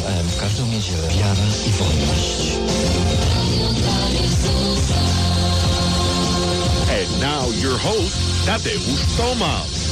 FM w każdą niedzielę. Wiara i wolność. And now your host, Tadeusz Tomasz.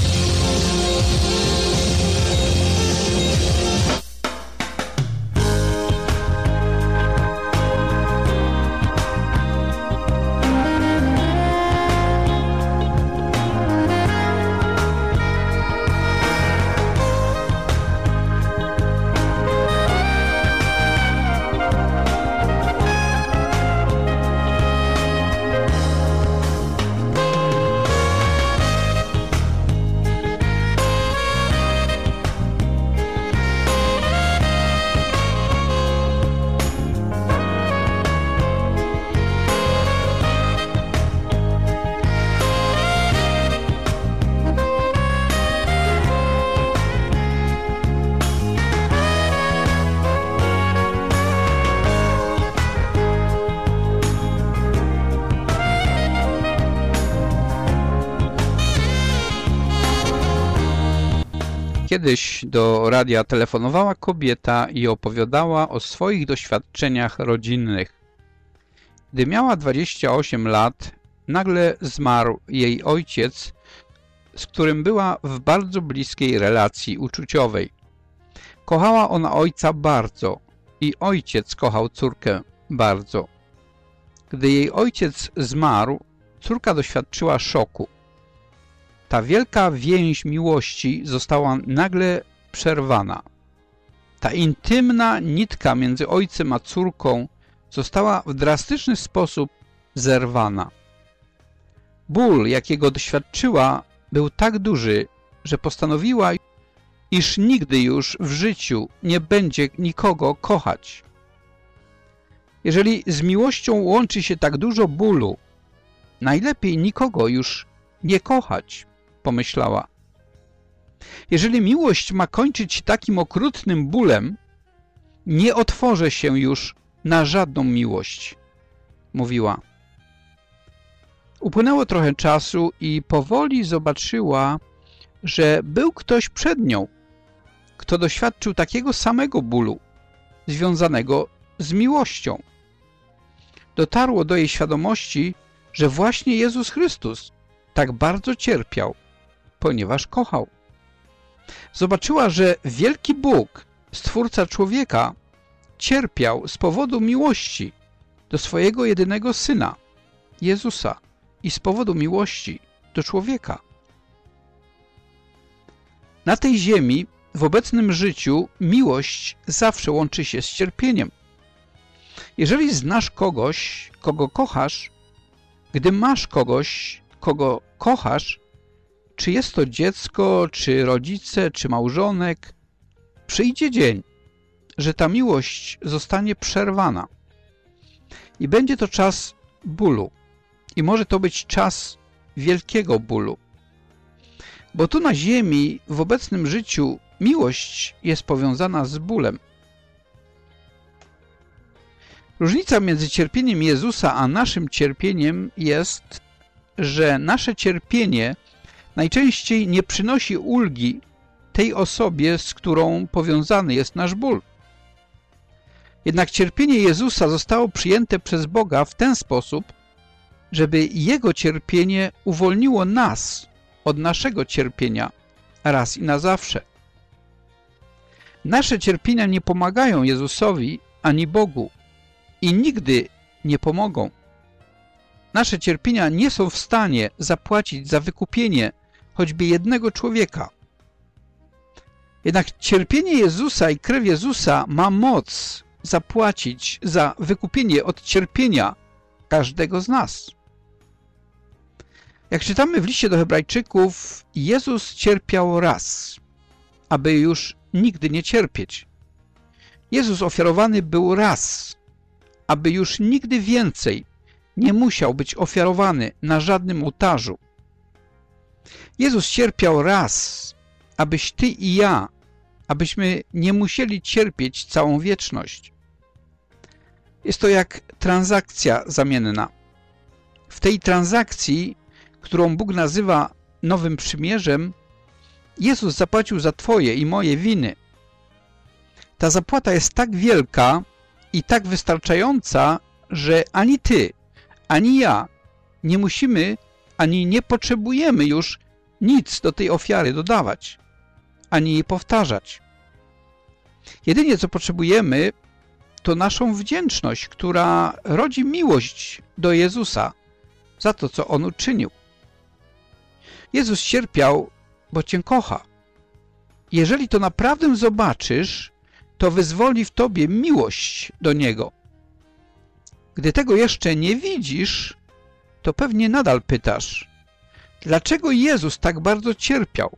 Kiedyś do radia telefonowała kobieta i opowiadała o swoich doświadczeniach rodzinnych. Gdy miała 28 lat, nagle zmarł jej ojciec, z którym była w bardzo bliskiej relacji uczuciowej. Kochała ona ojca bardzo i ojciec kochał córkę bardzo. Gdy jej ojciec zmarł, córka doświadczyła szoku. Ta wielka więź miłości została nagle przerwana. Ta intymna nitka między ojcem a córką została w drastyczny sposób zerwana. Ból, jakiego doświadczyła, był tak duży, że postanowiła, iż nigdy już w życiu nie będzie nikogo kochać. Jeżeli z miłością łączy się tak dużo bólu, najlepiej nikogo już nie kochać, pomyślała. Jeżeli miłość ma kończyć takim okrutnym bólem, nie otworzę się już na żadną miłość, mówiła. Upłynęło trochę czasu i powoli zobaczyła, że był ktoś przed nią, kto doświadczył takiego samego bólu, związanego z miłością. Dotarło do jej świadomości, że właśnie Jezus Chrystus tak bardzo cierpiał, ponieważ kochał. Zobaczyła, że wielki Bóg, Stwórca człowieka, cierpiał z powodu miłości do swojego jedynego Syna, Jezusa, i z powodu miłości do człowieka. Na tej ziemi, w obecnym życiu, miłość zawsze łączy się z cierpieniem. Jeżeli znasz kogoś, kogo kochasz, gdy masz kogoś, kogo kochasz, czy jest to dziecko, czy rodzice, czy małżonek, przyjdzie dzień, że ta miłość zostanie przerwana. I będzie to czas bólu. I może to być czas wielkiego bólu. Bo tu na ziemi, w obecnym życiu, miłość jest powiązana z bólem. Różnica między cierpieniem Jezusa a naszym cierpieniem jest, że nasze cierpienie najczęściej nie przynosi ulgi tej osobie, z którą powiązany jest nasz ból. Jednak cierpienie Jezusa zostało przyjęte przez Boga w ten sposób, żeby Jego cierpienie uwolniło nas od naszego cierpienia raz i na zawsze. Nasze cierpienia nie pomagają Jezusowi ani Bogu i nigdy nie pomogą. Nasze cierpienia nie są w stanie zapłacić za wykupienie choćby jednego człowieka. Jednak cierpienie Jezusa i krew Jezusa ma moc zapłacić za wykupienie od cierpienia każdego z nas. Jak czytamy w liście do Hebrajczyków, Jezus cierpiał raz, aby już nigdy nie cierpieć. Jezus ofiarowany był raz, aby już nigdy więcej nie musiał być ofiarowany na żadnym ołtarzu. Jezus cierpiał raz, abyś ty i ja, abyśmy nie musieli cierpieć całą wieczność. Jest to jak transakcja zamienna. W tej transakcji, którą Bóg nazywa Nowym Przymierzem, Jezus zapłacił za twoje i moje winy. Ta zapłata jest tak wielka i tak wystarczająca, że ani ty, ani ja nie musimy, ani nie potrzebujemy już nic do tej ofiary dodawać, ani jej powtarzać. Jedynie co potrzebujemy, to naszą wdzięczność, która rodzi miłość do Jezusa za to, co On uczynił. Jezus cierpiał, bo Cię kocha. Jeżeli to naprawdę zobaczysz, to wyzwoli w Tobie miłość do Niego. Gdy tego jeszcze nie widzisz, to pewnie nadal pytasz, dlaczego Jezus tak bardzo cierpiał?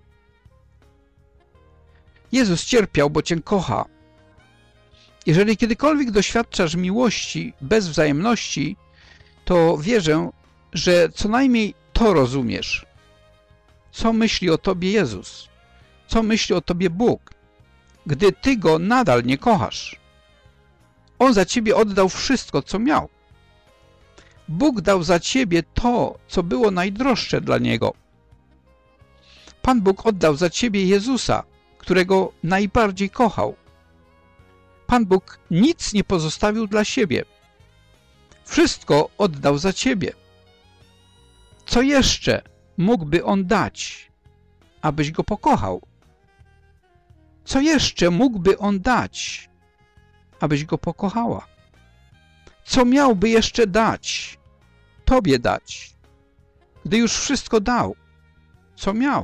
Jezus cierpiał, bo Cię kocha. Jeżeli kiedykolwiek doświadczasz miłości bez wzajemności, to wierzę, że co najmniej to rozumiesz. Co myśli o Tobie Jezus? Co myśli o Tobie Bóg, gdy Ty Go nadal nie kochasz? On za Ciebie oddał wszystko, co miał. Bóg dał za Ciebie to, co było najdroższe dla Niego. Pan Bóg oddał za Ciebie Jezusa, którego najbardziej kochał. Pan Bóg nic nie pozostawił dla siebie. Wszystko oddał za Ciebie. Co jeszcze mógłby On dać, abyś Go pokochał? Co jeszcze mógłby On dać, abyś Go pokochała? Co miałby jeszcze dać, Tobie dać, gdy już wszystko dał, co miał?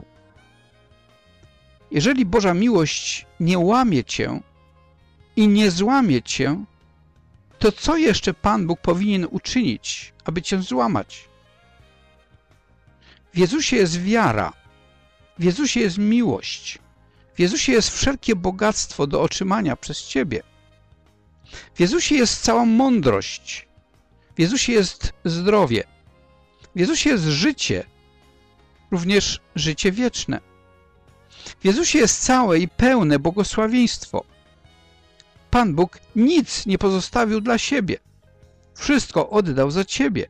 Jeżeli Boża miłość nie łamie Cię i nie złamie Cię, to co jeszcze Pan Bóg powinien uczynić, aby Cię złamać? W Jezusie jest wiara, w Jezusie jest miłość, w Jezusie jest wszelkie bogactwo do otrzymania przez Ciebie. W Jezusie jest cała mądrość, w Jezusie jest zdrowie, w Jezusie jest życie, również życie wieczne. W Jezusie jest całe i pełne błogosławieństwo. Pan Bóg nic nie pozostawił dla siebie. Wszystko oddał za Ciebie.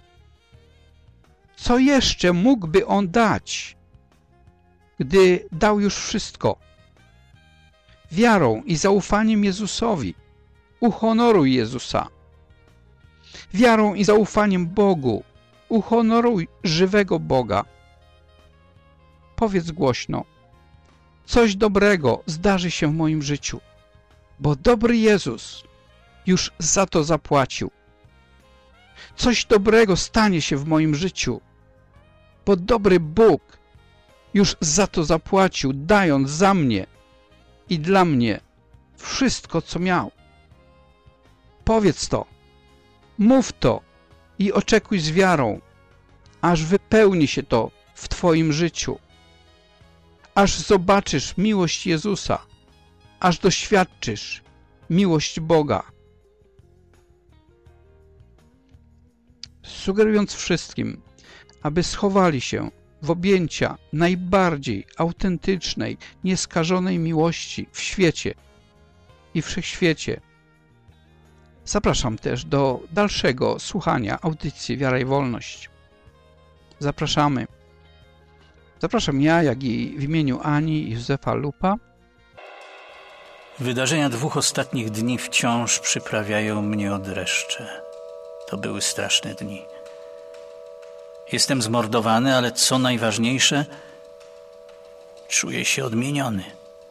Co jeszcze mógłby On dać, gdy dał już wszystko? Wiarą i zaufaniem Jezusowi uhonoruj Jezusa. Wiarą i zaufaniem Bogu uhonoruj żywego Boga. Powiedz głośno, coś dobrego zdarzy się w moim życiu, bo dobry Jezus już za to zapłacił. Coś dobrego stanie się w moim życiu, bo dobry Bóg już za to zapłacił, dając za mnie i dla mnie wszystko, co miał. Powiedz to, mów to i oczekuj z wiarą, aż wypełni się to w Twoim życiu, aż zobaczysz miłość Jezusa, aż doświadczysz miłość Boga. Sugerując wszystkim, aby schowali się w objęcia najbardziej autentycznej, nieskażonej miłości w świecie i wszechświecie. Zapraszam też do dalszego słuchania audycji Wiara i Wolność. Zapraszamy. Zapraszam ja, jak i w imieniu Ani i Józefa Lupa. Wydarzenia 2 ostatnich dni wciąż przyprawiają mnie o dreszcze. To były straszne dni. Jestem zmordowany, ale co najważniejsze, czuję się odmieniony.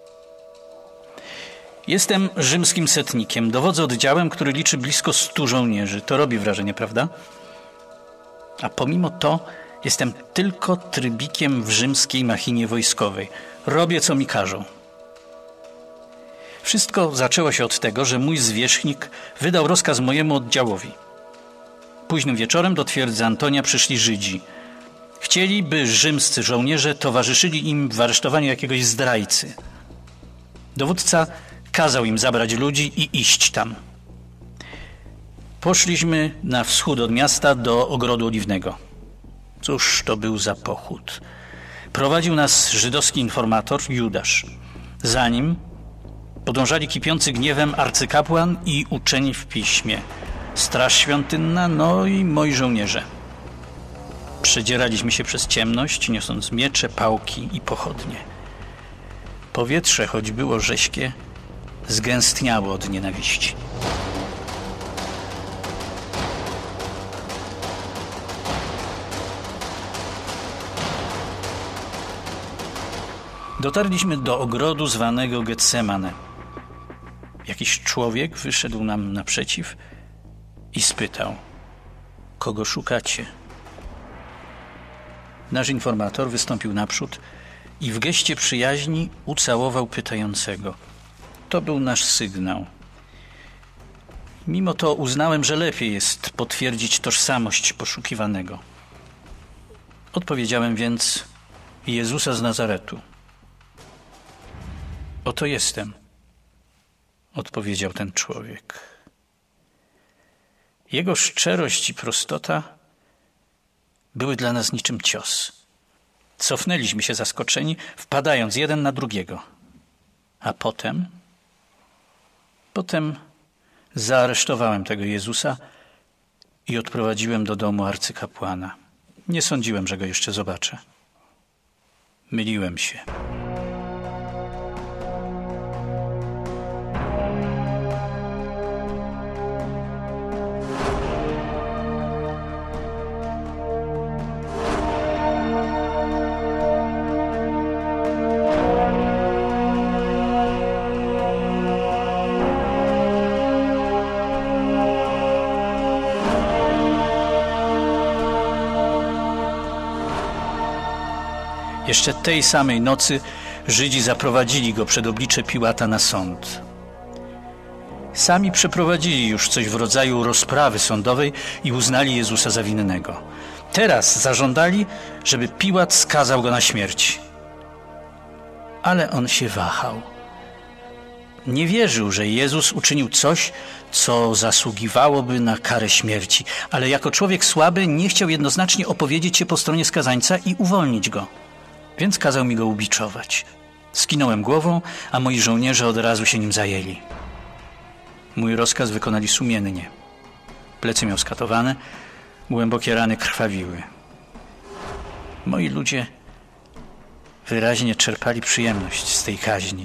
Jestem rzymskim setnikiem. Dowodzę oddziałem, który liczy blisko 100 żołnierzy. To robi wrażenie, prawda? A pomimo to jestem tylko trybikiem w rzymskiej machinie wojskowej. Robię, co mi każą. Wszystko zaczęło się od tego, że mój zwierzchnik wydał rozkaz mojemu oddziałowi. Późnym wieczorem do twierdzy Antonia przyszli Żydzi. Chcieli, by rzymscy żołnierze towarzyszyli im w aresztowaniu jakiegoś zdrajcy. Dowódca kazał im zabrać ludzi i iść tam. Poszliśmy na wschód od miasta do Ogrodu Oliwnego. Cóż to był za pochód. Prowadził nas żydowski informator Judasz. Za nim podążali kipiący gniewem arcykapłan i uczeni w piśmie, straż świątynna, no i moi żołnierze. Przedzieraliśmy się przez ciemność, niosąc miecze, pałki i pochodnie. Powietrze, choć było rześkie, zgęstniało od nienawiści. Dotarliśmy do ogrodu zwanego Getsemane. Jakiś człowiek wyszedł nam naprzeciw i spytał: kogo szukacie? Nasz informator wystąpił naprzód i w geście przyjaźni ucałował pytającego. To był nasz sygnał. Mimo to uznałem, że lepiej jest potwierdzić tożsamość poszukiwanego. Odpowiedziałem więc: Jezusa z Nazaretu. Oto jestem, odpowiedział ten człowiek. Jego szczerość i prostota były dla nas niczym cios. Cofnęliśmy się zaskoczeni, wpadając jeden na drugiego. A potem zaaresztowałem tego Jezusa i odprowadziłem do domu arcykapłana. Nie sądziłem, że go jeszcze zobaczę. Myliłem się. Jeszcze tej samej nocy Żydzi zaprowadzili go przed oblicze Piłata na sąd. Sami przeprowadzili już coś w rodzaju rozprawy sądowej i uznali Jezusa za winnego. Teraz zażądali, żeby Piłat skazał go na śmierć. Ale on się wahał. Nie wierzył, że Jezus uczynił coś, co zasługiwałoby na karę śmierci, ale jako człowiek słaby nie chciał jednoznacznie opowiedzieć się po stronie skazańca i uwolnić go. Więc kazał mi go ubiczować. Skinąłem głową, a moi żołnierze od razu się nim zajęli. Mój rozkaz wykonali sumiennie. Plecy miał skatowane, głębokie rany krwawiły. Moi ludzie wyraźnie czerpali przyjemność z tej kaźni.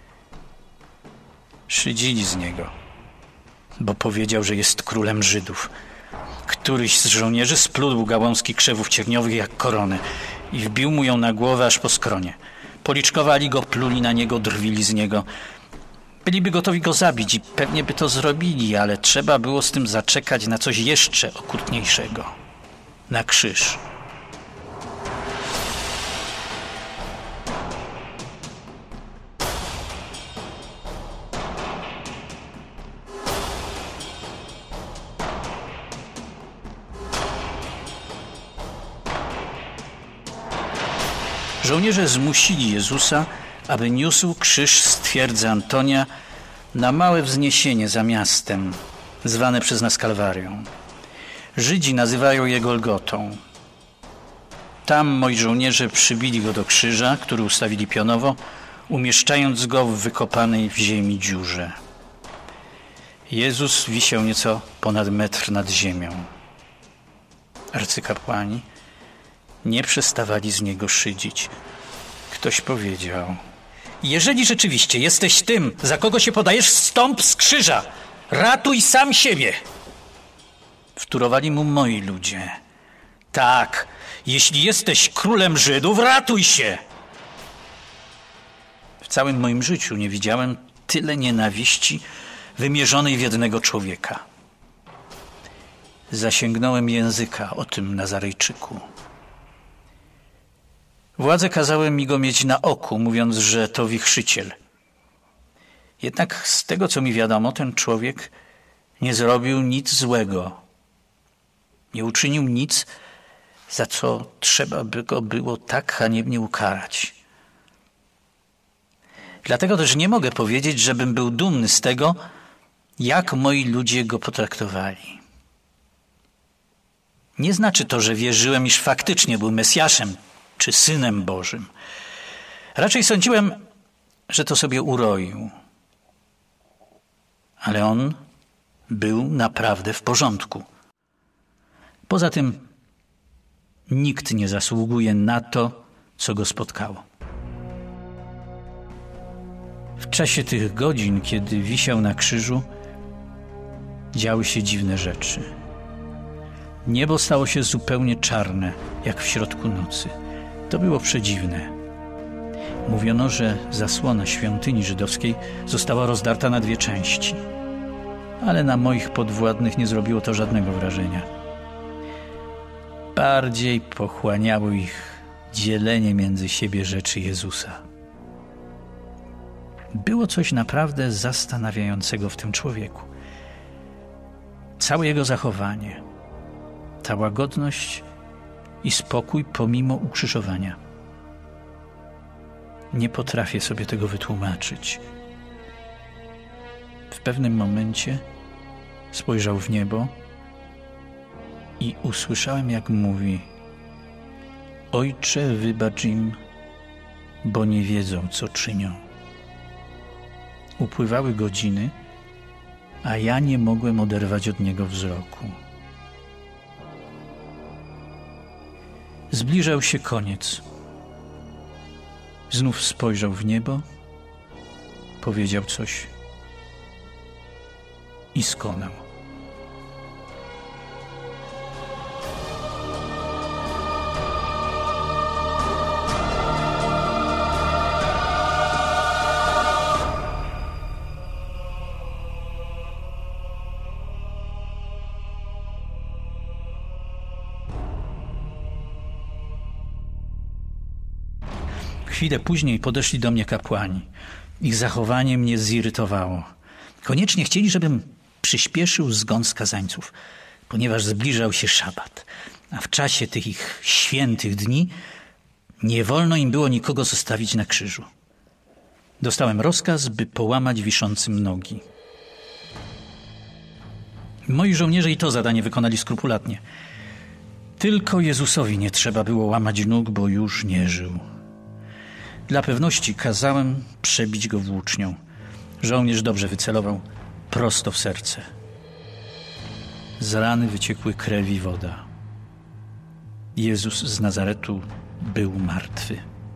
Szydzili z niego, bo powiedział, że jest królem Żydów. Któryś z żołnierzy splótł gałązki krzewów cierniowych jak koronę i wbił mu ją na głowę aż po skronie. Policzkowali go, pluli na niego, drwili z niego. Byliby gotowi go zabić i pewnie by to zrobili, ale trzeba było z tym zaczekać na coś jeszcze okrutniejszego. Na krzyż. Żołnierze zmusili Jezusa, aby niósł krzyż z twierdzy Antonia na małe wzniesienie za miastem, zwane przez nas Kalwarią. Żydzi nazywają je Golgotą. Tam moi żołnierze przybili go do krzyża, który ustawili pionowo, umieszczając go w wykopanej w ziemi dziurze. Jezus wisiał nieco ponad metr nad ziemią. Arcykapłani nie przestawali z niego szydzić. Ktoś powiedział: jeżeli rzeczywiście jesteś tym, za kogo się podajesz, zstąp z krzyża! Ratuj sam siebie! Wtórowali mu moi ludzie: tak, jeśli jesteś królem Żydów, ratuj się! W całym moim życiu nie widziałem tyle nienawiści wymierzonej w jednego człowieka. Zasięgnąłem języka o tym Nazarejczyku. Władze kazały mi go mieć na oku, mówiąc, że to wichrzyciel. Jednak z tego, co mi wiadomo, ten człowiek nie zrobił nic złego. Nie uczynił nic, za co trzeba by go było tak haniebnie ukarać. Dlatego też nie mogę powiedzieć, żebym był dumny z tego, jak moi ludzie go potraktowali. Nie znaczy to, że wierzyłem, iż faktycznie był Mesjaszem czy Synem Bożym. Raczej sądziłem, że to sobie uroił. Ale on był naprawdę w porządku. Poza tym nikt nie zasługuje na to, co go spotkało. W czasie tych godzin, kiedy wisiał na krzyżu, działy się dziwne rzeczy. Niebo stało się zupełnie czarne, jak w środku nocy. To było przedziwne. Mówiono, że zasłona świątyni żydowskiej została rozdarta na 2 części. Ale na moich podwładnych nie zrobiło to żadnego wrażenia. Bardziej pochłaniało ich dzielenie między siebie rzeczy Jezusa. Było coś naprawdę zastanawiającego w tym człowieku. Całe jego zachowanie, ta łagodność i spokój pomimo ukrzyżowania. Nie potrafię sobie tego wytłumaczyć. W pewnym momencie spojrzał w niebo i usłyszałem, jak mówi: Ojcze, wybacz im, bo nie wiedzą, co czynią. Upływały godziny, a ja nie mogłem oderwać od niego wzroku. Zbliżał się koniec. Znów spojrzał w niebo, powiedział coś i skonał. Chwilę później podeszli do mnie kapłani. Ich zachowanie mnie zirytowało. Koniecznie chcieli, żebym przyspieszył zgon skazańców, ponieważ zbliżał się szabat, a w czasie tych ich świętych dni nie wolno im było nikogo zostawić na krzyżu. Dostałem rozkaz, by połamać wiszącym nogi. Moi żołnierze i to zadanie wykonali skrupulatnie. Tylko Jezusowi nie trzeba było łamać nóg, bo już nie żył. Dla pewności kazałem przebić go włócznią. Żołnierz dobrze wycelował, prosto w serce. Z rany wyciekły krew i woda. Jezus z Nazaretu był martwy.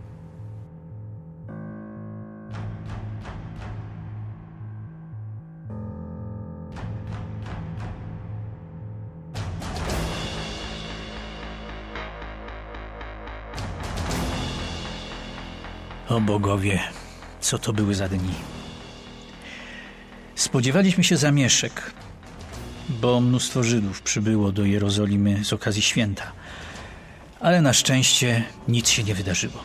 O bogowie, co to były za dni. Spodziewaliśmy się zamieszek, bo mnóstwo Żydów przybyło do Jerozolimy z okazji święta. Ale na szczęście nic się nie wydarzyło.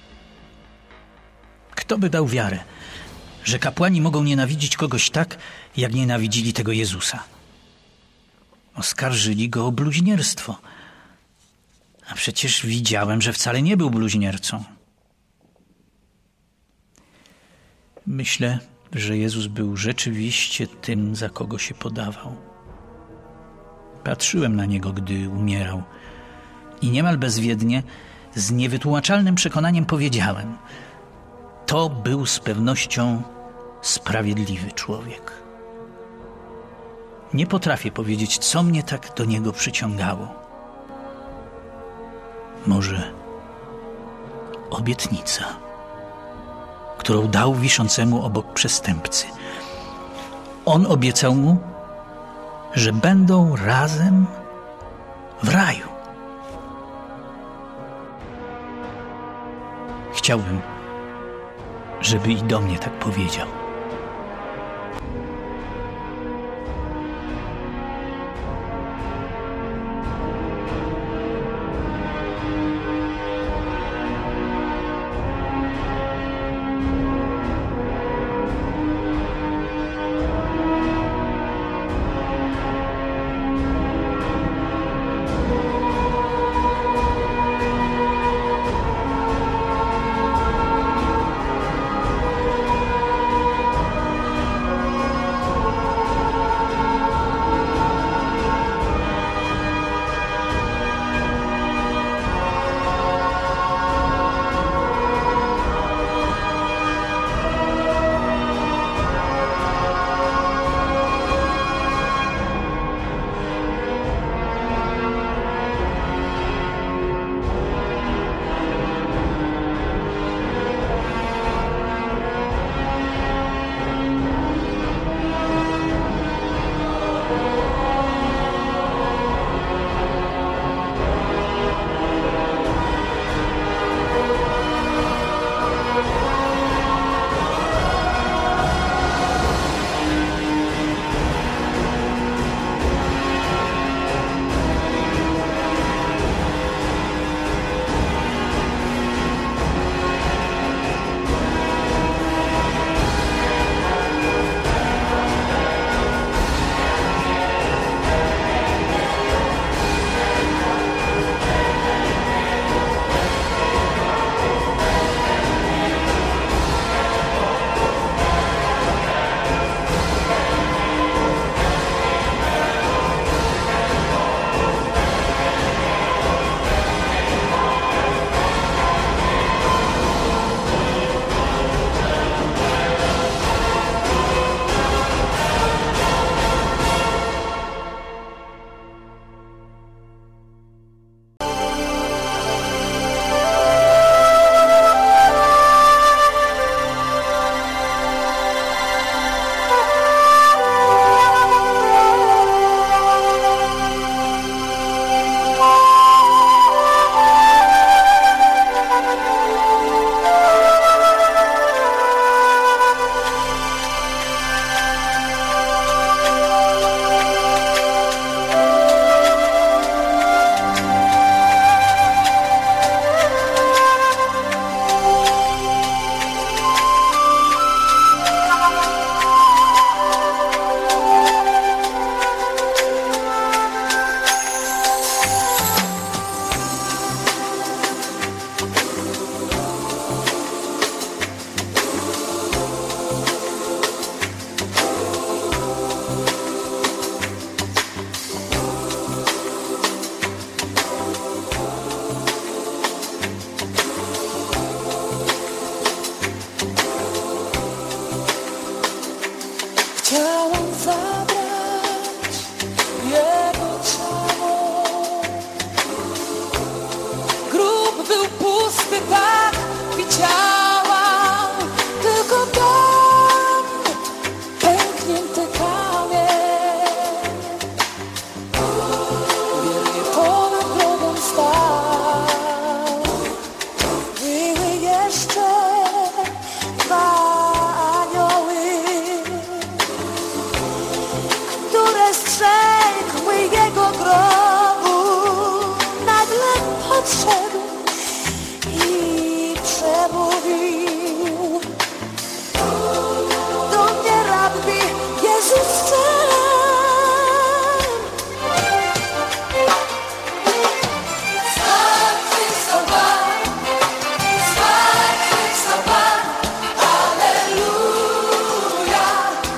Kto by dał wiarę, że kapłani mogą nienawidzić kogoś tak, jak nienawidzili tego Jezusa? Oskarżyli go o bluźnierstwo. A przecież widziałem, że wcale nie był bluźniercą. Myślę, że Jezus był rzeczywiście tym, za kogo się podawał. Patrzyłem na Niego, gdy umierał i niemal bezwiednie, z niewytłumaczalnym przekonaniem powiedziałem: to był z pewnością sprawiedliwy człowiek. Nie potrafię powiedzieć, co mnie tak do Niego przyciągało. Może obietnica, którą dał wiszącemu obok przestępcy. On obiecał mu, że będą razem w raju. Chciałbym, żeby i do mnie tak powiedział. zabrać Jego ciało. Grób był pusty, tak widziałam, tylko tam pęknięty kamień. Wiernie ponad grobem stał. Były jeszcze dwa anioły, które strzegły jego grobu. Nagle podszedł i przemówił do mnie rabbi Jezus sam. Zmartwychwstał Pan, zmartwychwstał Pan, alleluja,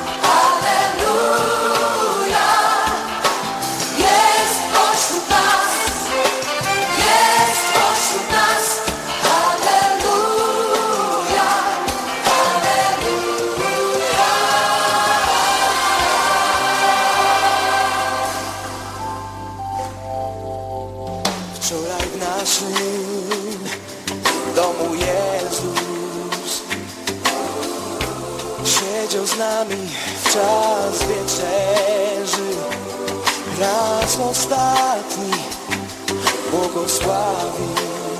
alleluja. Jest pośród nas, jest pośród nas, alleluja, alleluja. Wczoraj w naszym domu Jezus siedział z nami w czas wieczerzy. Raz ostatni błogosławił.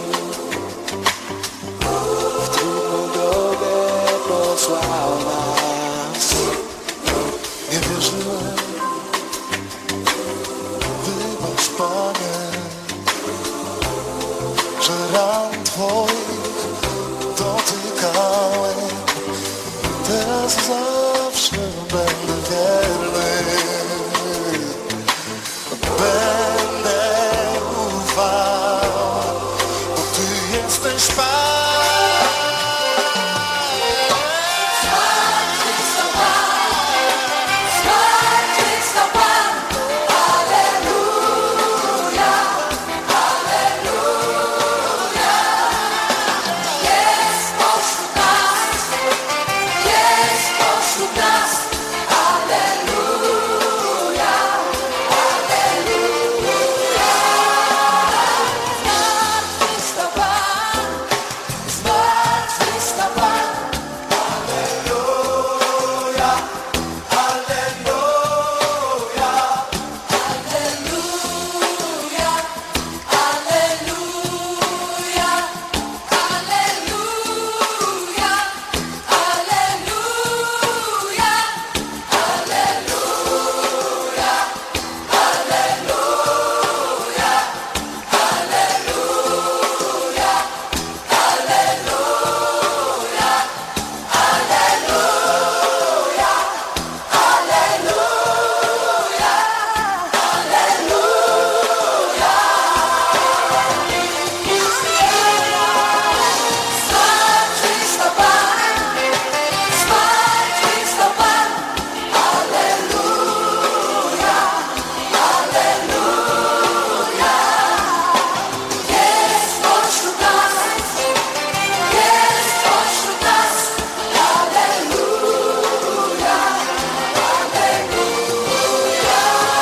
W trudną drogę posłał nas. Nie wierzyłem, wybacz Panie, że ran Twoich dotykałem. Teraz zawsze będę wierny, będę ufał, bo Ty jesteś Pan. Zmartwychwstał Pan, zmartwychwstał Pan, alleluja, alleluja. Jest pośród nas, jest pośród nas, alleluja, alleluja. Zmartwychwstał Pan, zmartwychwstał Pan, alleluja, alleluja, alleluja, alleluja, alleluja, alleluja, zmartwychwstał Pan, zmartwychwstał Pan, alleluja, alleluja. Jest pośród nas, jest pośród nas, alleluja, alleluja.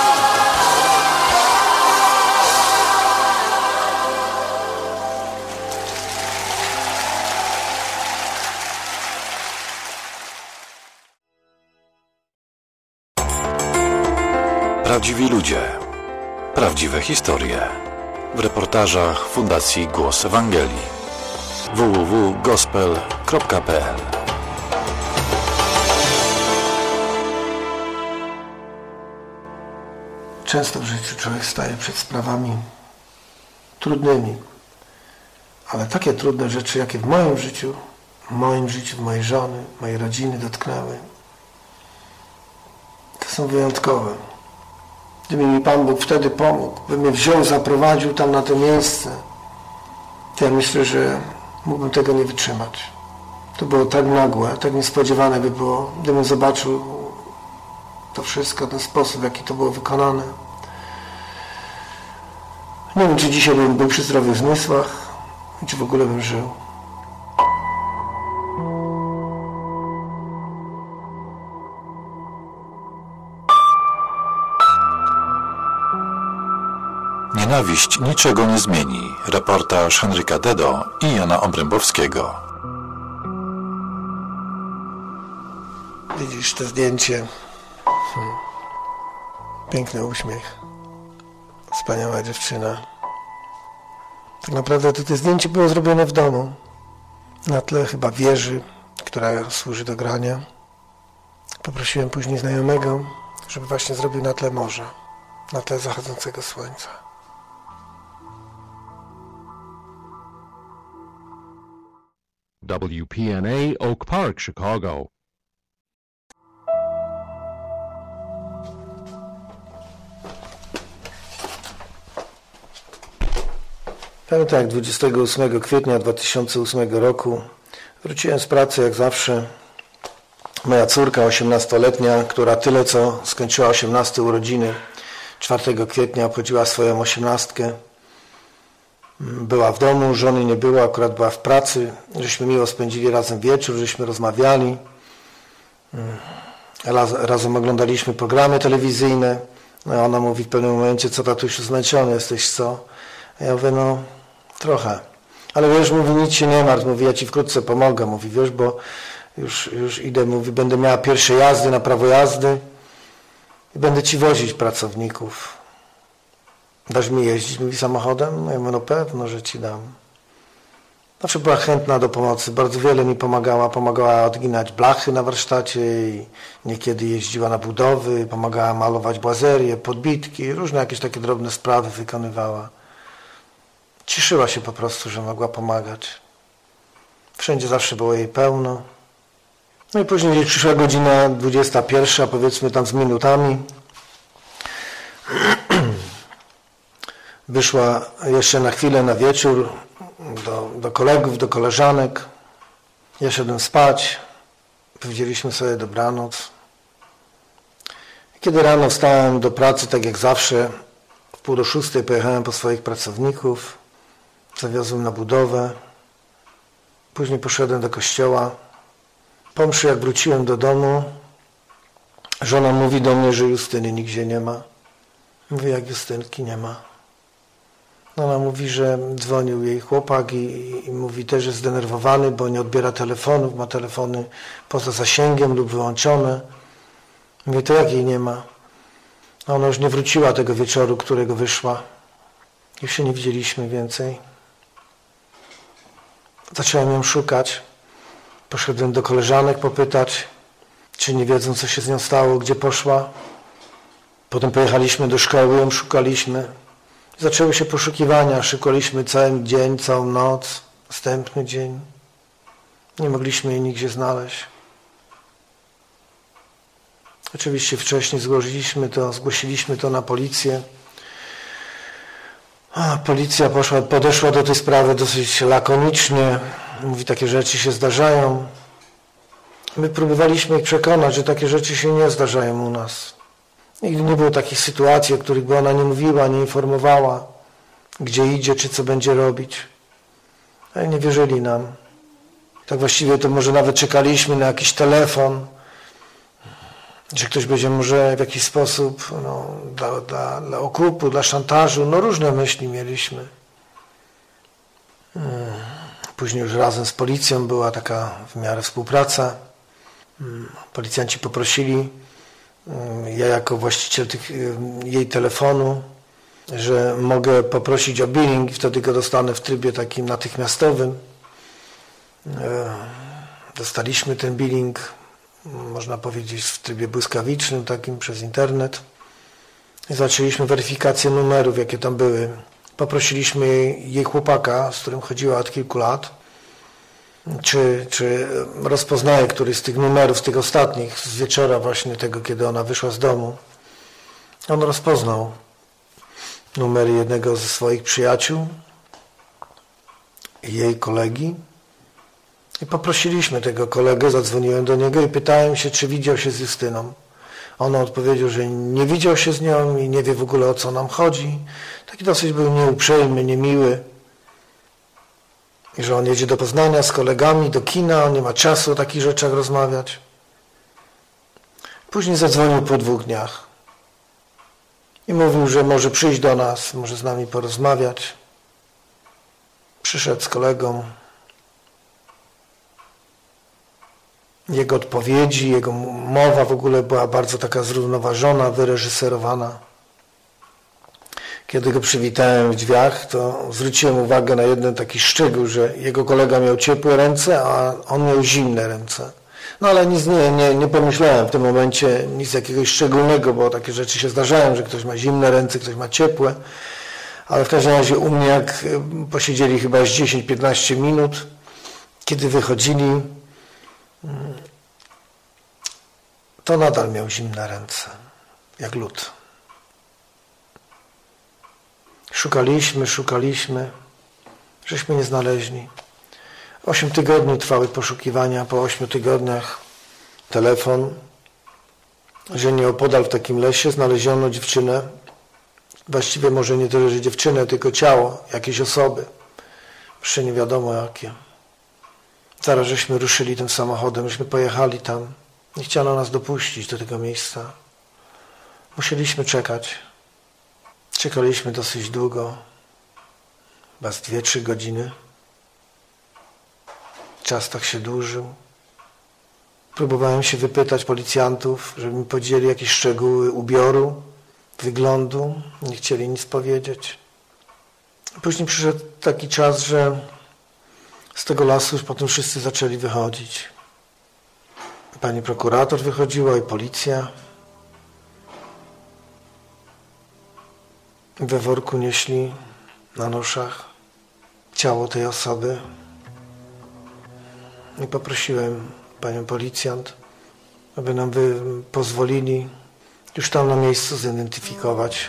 Prawdziwi ludzie, prawdziwe historie. W reportażach Fundacji Głos Ewangelii. www.gospel.pl. Często w życiu człowiek staje przed sprawami trudnymi, ale takie trudne rzeczy, jakie w moim życiu, mojej żony, mojej rodziny dotknęły, to są wyjątkowe. Gdyby mi Pan Bóg wtedy pomógł, by mnie wziął, zaprowadził tam na to miejsce, to ja myślę, że mógłbym tego nie wytrzymać. To było tak nagłe, tak niespodziewane by było, gdybym zobaczył to wszystko, ten sposób, w jaki to było wykonane. Nie wiem, czy dzisiaj bym był przy zdrowych zmysłach, czy w ogóle bym żył. Nienawiść niczego nie zmieni. Reportaż Henryka Dedo i Jana Obrębowskiego. Widzisz to zdjęcie. Piękny uśmiech. Wspaniała dziewczyna. Tak naprawdę to zdjęcie było zrobione w domu. Na tle chyba wieży, która służy do grania. Poprosiłem później znajomego, żeby właśnie zrobił na tle morza, na tle zachodzącego słońca. WPNA Oak Park, Chicago. Pamiętam, jak 28 kwietnia 2008 roku wróciłem z pracy jak zawsze. Moja córka 18-letnia, która tyle co skończyła 18 urodziny, 4 kwietnia obchodziła swoją 18. Była w domu, żony nie było, akurat była w pracy. Żeśmy miło spędzili razem wieczór, żeśmy rozmawiali. Razem oglądaliśmy programy telewizyjne. No, ona mówi w pewnym momencie: co tatusiu, zmęczony jesteś, co? A ja mówię: no trochę. Ale wiesz, mówi, nic się nie martw, mówi, ja ci wkrótce pomogę, mówi, wiesz, bo już idę, mówi, będę miała pierwsze jazdy na prawo jazdy i będę ci wozić pracowników. Dasz mi jeździć, mówi, samochodem? No ja mówię, no pewno, że ci dam. Zawsze była chętna do pomocy, bardzo wiele mi pomagała odginać blachy na warsztacie i niekiedy jeździła na budowy, pomagała malować błazerię, podbitki, różne jakieś takie drobne sprawy wykonywała. Cieszyła się po prostu, że mogła pomagać. Wszędzie zawsze było jej pełno. No i później przyszła godzina 21, powiedzmy tam z minutami. Wyszła jeszcze na chwilę, na wieczór do kolegów, do koleżanek. Ja szedłem spać. Powiedzieliśmy sobie dobranoc. Kiedy rano wstałem do pracy, tak jak zawsze, w 5:45 pojechałem po swoich pracowników. Zawiozłem na budowę. Później poszedłem do kościoła. Po mszy, jak wróciłem do domu, żona mówi do mnie, że Justyny nigdzie nie ma. Mówię, jak Justynki nie ma? Ona mówi, że dzwonił jej chłopak i mówi też, że jest zdenerwowany, bo nie odbiera telefonów, ma telefony poza zasięgiem lub wyłączone. Mówię, to jak jej nie ma? A ona już nie wróciła tego wieczoru, którego wyszła. Już się nie widzieliśmy więcej. Zacząłem ją szukać. Poszedłem do koleżanek popytać, czy nie wiedzą, co się z nią stało, gdzie poszła. Potem pojechaliśmy do szkoły, ją szukaliśmy. Zaczęły się poszukiwania, szukaliśmy cały dzień, całą noc, następny dzień. Nie mogliśmy jej nigdzie znaleźć. Oczywiście wcześniej zgłosiliśmy to na policję. Policja podeszła do tej sprawy dosyć lakonicznie. Mówi, takie rzeczy się zdarzają. My próbowaliśmy ich przekonać, że takie rzeczy się nie zdarzają u nas. Nigdy nie było takich sytuacji, o których by ona nie mówiła, nie informowała, gdzie idzie, czy co będzie robić. Ale nie wierzyli nam. Tak właściwie to może nawet czekaliśmy na jakiś telefon, że ktoś będzie może w jakiś sposób dla okupu, dla szantażu, różne myśli mieliśmy. Później już razem z policją była taka w miarę współpraca. Policjanci poprosili, ja jako właściciel jej telefonu, że mogę poprosić o billing i wtedy go dostanę w trybie takim natychmiastowym. Dostaliśmy ten billing, można powiedzieć, w trybie błyskawicznym, takim przez internet. I zaczęliśmy weryfikację numerów, jakie tam były. Poprosiliśmy jej chłopaka, z którym chodziła od kilku lat, czy rozpoznaje któryś z tych numerów, z tych ostatnich, z wieczora właśnie tego, kiedy ona wyszła z domu. On rozpoznał numery jednego ze swoich przyjaciół i jej kolegi. I poprosiliśmy tego kolegę, zadzwoniłem do niego i pytałem się, czy widział się z Justyną. On odpowiedział, że nie widział się z nią i nie wie w ogóle, o co nam chodzi. Taki dosyć był nieuprzejmy, niemiły. I że on jedzie do Poznania z kolegami, do kina, on nie ma czasu o takich rzeczach rozmawiać. Później zadzwonił po 2 dniach. i mówił, że może przyjść do nas, może z nami porozmawiać. Przyszedł z kolegą. Jego odpowiedzi, jego mowa w ogóle była bardzo taka zrównoważona, wyreżyserowana. Kiedy go przywitałem w drzwiach, to zwróciłem uwagę na jeden taki szczegół, że jego kolega miał ciepłe ręce, a on miał zimne ręce. No ale nic nie pomyślałem w tym momencie, nic jakiegoś szczególnego, bo takie rzeczy się zdarzają, że ktoś ma zimne ręce, ktoś ma ciepłe. Ale w każdym razie u mnie, jak posiedzieli chyba 10-15 minut, kiedy wychodzili, to nadal miał zimne ręce, jak lód. Szukaliśmy, żeśmy nie znaleźli. 8 tygodni trwały poszukiwania, po 8 tygodniach telefon, że nieopodal w takim lesie znaleziono dziewczynę, właściwie może nie tyle, że dziewczynę, tylko ciało jakiejś osoby, jeszcze nie wiadomo jakie. Zaraz żeśmy ruszyli tym samochodem, żeśmy pojechali tam, nie chciano nas dopuścić do tego miejsca. Musieliśmy czekać. Czekaliśmy dosyć długo, chyba z 2-3 godziny. Czas tak się dłużył. Próbowałem się wypytać policjantów, żeby mi powiedzieli jakieś szczegóły ubioru, wyglądu. Nie chcieli nic powiedzieć. Później przyszedł taki czas, że z tego lasu już potem wszyscy zaczęli wychodzić. Pani prokurator wychodziła i policja. We worku nieśli na noszach ciało tej osoby. I poprosiłem panią policjant, aby nam pozwolili już tam na miejscu zidentyfikować.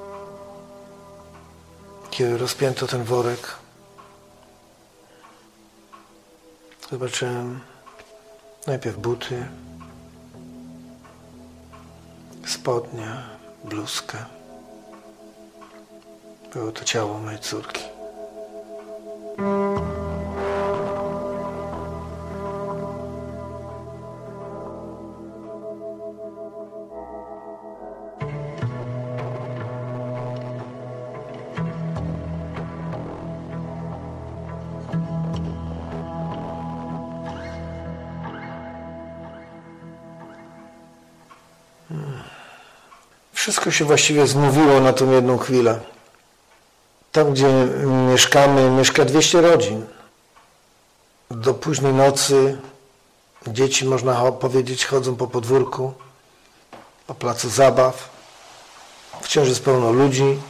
Kiedy rozpięto ten worek, zobaczyłem najpierw buty, spodnie, bluzkę. Było to ciało mojej córki. Wszystko się właściwie zmówiło na tą jedną chwilę. Tam, gdzie mieszkamy, mieszka 200 rodzin. Do późnej nocy dzieci, można powiedzieć, chodzą po podwórku, po placu zabaw. Wciąż jest pełno ludzi.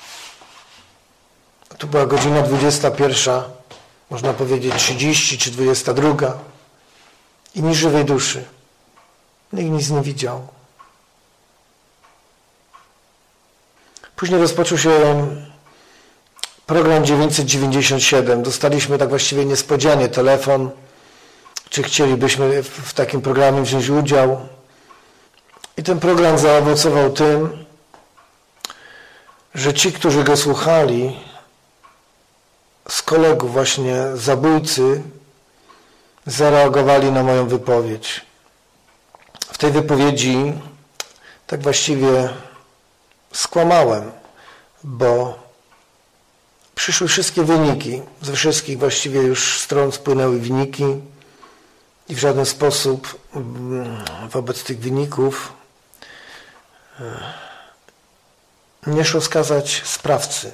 Tu była godzina 21, można powiedzieć 30 czy 22. I ni żywej duszy. Nikt nic nie widział. Później rozpoczął się program 997. Dostaliśmy tak właściwie niespodzianie telefon, czy chcielibyśmy w takim programie wziąć udział. I ten program zaowocował tym, że ci, którzy go słuchali, z kolegów właśnie zabójcy, zareagowali na moją wypowiedź. W tej wypowiedzi tak właściwie skłamałem, bo przyszły wszystkie wyniki, ze wszystkich właściwie już stron spłynęły wyniki i w żaden sposób wobec tych wyników nie szło skazać sprawcy.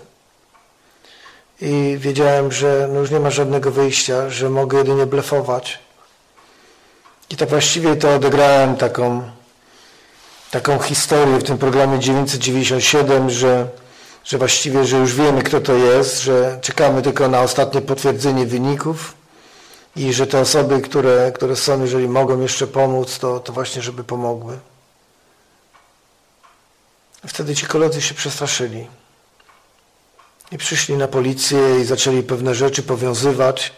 I wiedziałem, że już nie ma żadnego wyjścia, że mogę jedynie blefować. I tak właściwie to odegrałem taką historię w tym programie 997, że właściwie, że już wiemy, kto to jest, że czekamy tylko na ostatnie potwierdzenie wyników i że te osoby, które są, jeżeli mogą jeszcze pomóc, to właśnie, żeby pomogły. Wtedy ci koledzy się przestraszyli i przyszli na policję i zaczęli pewne rzeczy powiązywać,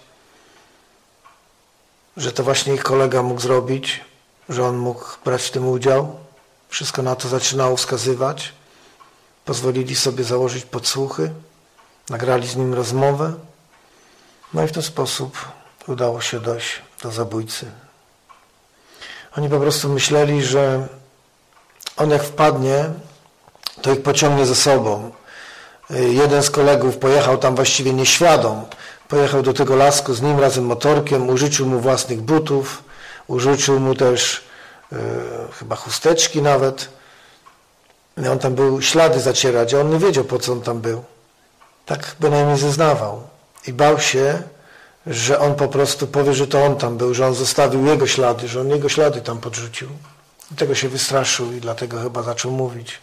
że to właśnie ich kolega mógł zrobić, że on mógł brać w tym udział. Wszystko na to zaczynało wskazywać. Pozwolili sobie założyć podsłuchy, nagrali z nim rozmowę. No i w ten sposób udało się dojść do zabójcy. Oni po prostu myśleli, że on jak wpadnie, to ich pociągnie ze sobą. Jeden z kolegów pojechał tam właściwie nieświadom. Pojechał do tego lasku z nim razem motorkiem, użyczył mu własnych butów, użyczył mu też chyba chusteczki nawet. I on tam był ślady zacierać, a on nie wiedział, po co on tam był. Tak bynajmniej zeznawał. I bał się, że on po prostu powie, że to on tam był, że on zostawił jego ślady, że on jego ślady tam podrzucił. I tego się wystraszył i dlatego chyba zaczął mówić.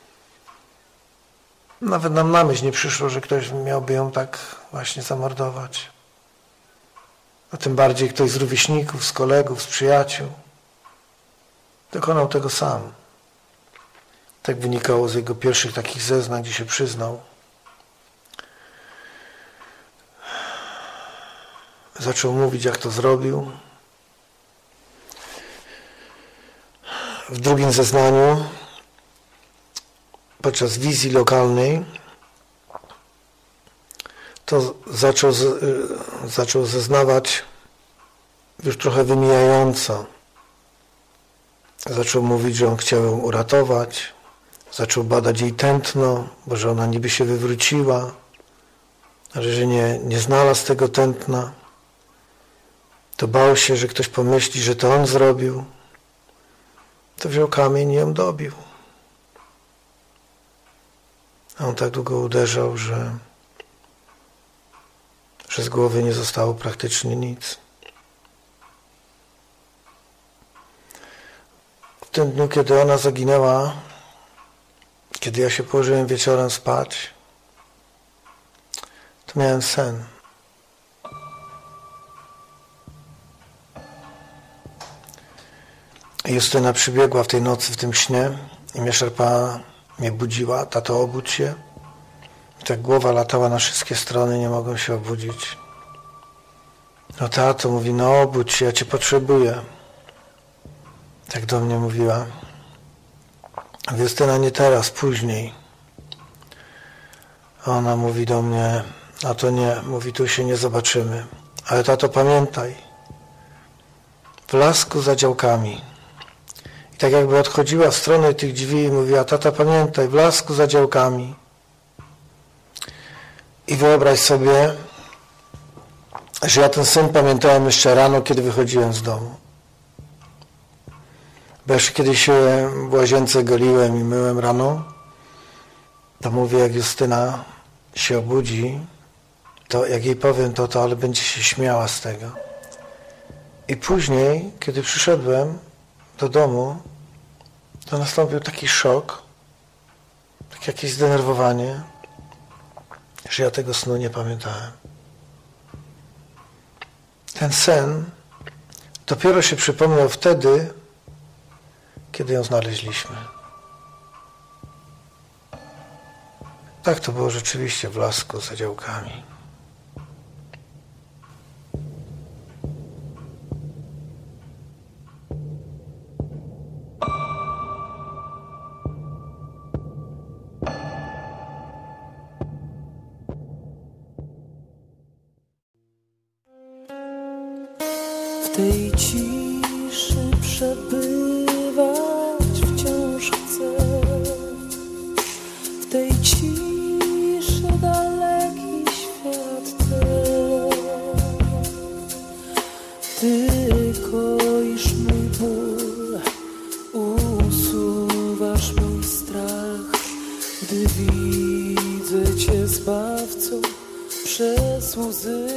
Nawet nam na myśl nie przyszło, że ktoś miałby ją tak właśnie zamordować. A tym bardziej ktoś z rówieśników, z kolegów, z przyjaciół. Dokonał tego sam. Tak wynikało z jego pierwszych takich zeznań, gdzie się przyznał. Zaczął mówić, jak to zrobił. W drugim zeznaniu, podczas wizji lokalnej, to zaczął zeznawać już trochę wymijająco. Zaczął mówić, że on chciał ją uratować. Zaczął badać jej tętno, bo że ona niby się wywróciła, ale że nie znalazł tego tętna. To bał się, że ktoś pomyśli, że to on zrobił. To wziął kamień i ją dobił. A on tak długo uderzał, że z głowy nie zostało praktycznie nic. W tym dniu, kiedy ona zaginęła, kiedy ja się położyłem wieczorem spać, to miałem sen. Justyna przybiegła w tej nocy, w tym śnie i mnie szarpała, mnie budziła. Tato, obudź się. I tak głowa latała na wszystkie strony, nie mogłem się obudzić. No tato, mówi, no obudź się, ja cię potrzebuję. Tak do mnie mówiła. Justyna, nie teraz, później. Ona mówi do mnie, a to nie, mówi, tu się nie zobaczymy. Ale tato, pamiętaj, w lasku za działkami. I tak jakby odchodziła w stronę tych drzwi i mówiła, tata, pamiętaj, w lasku za działkami. I wyobraź sobie, że ja ten sen pamiętałem jeszcze rano, kiedy wychodziłem z domu. Bo jeszcze kiedyś się w łazience goliłem i myłem rano, to mówię, jak Justyna się obudzi, to jak jej powiem to ale będzie się śmiała z tego. I później, kiedy przyszedłem do domu, to nastąpił taki szok, takie jakieś zdenerwowanie, że ja tego snu nie pamiętałem. Ten sen dopiero się przypomniał wtedy, kiedy ją znaleźliśmy. Tak to było rzeczywiście w lasku za działkami. W tej ciszy przebywać wciąż chcę. W tej ciszy daleki świat ten. Ty koisz mój ból, usuwasz mój strach, gdy widzę Cię Zbawco przez łzy.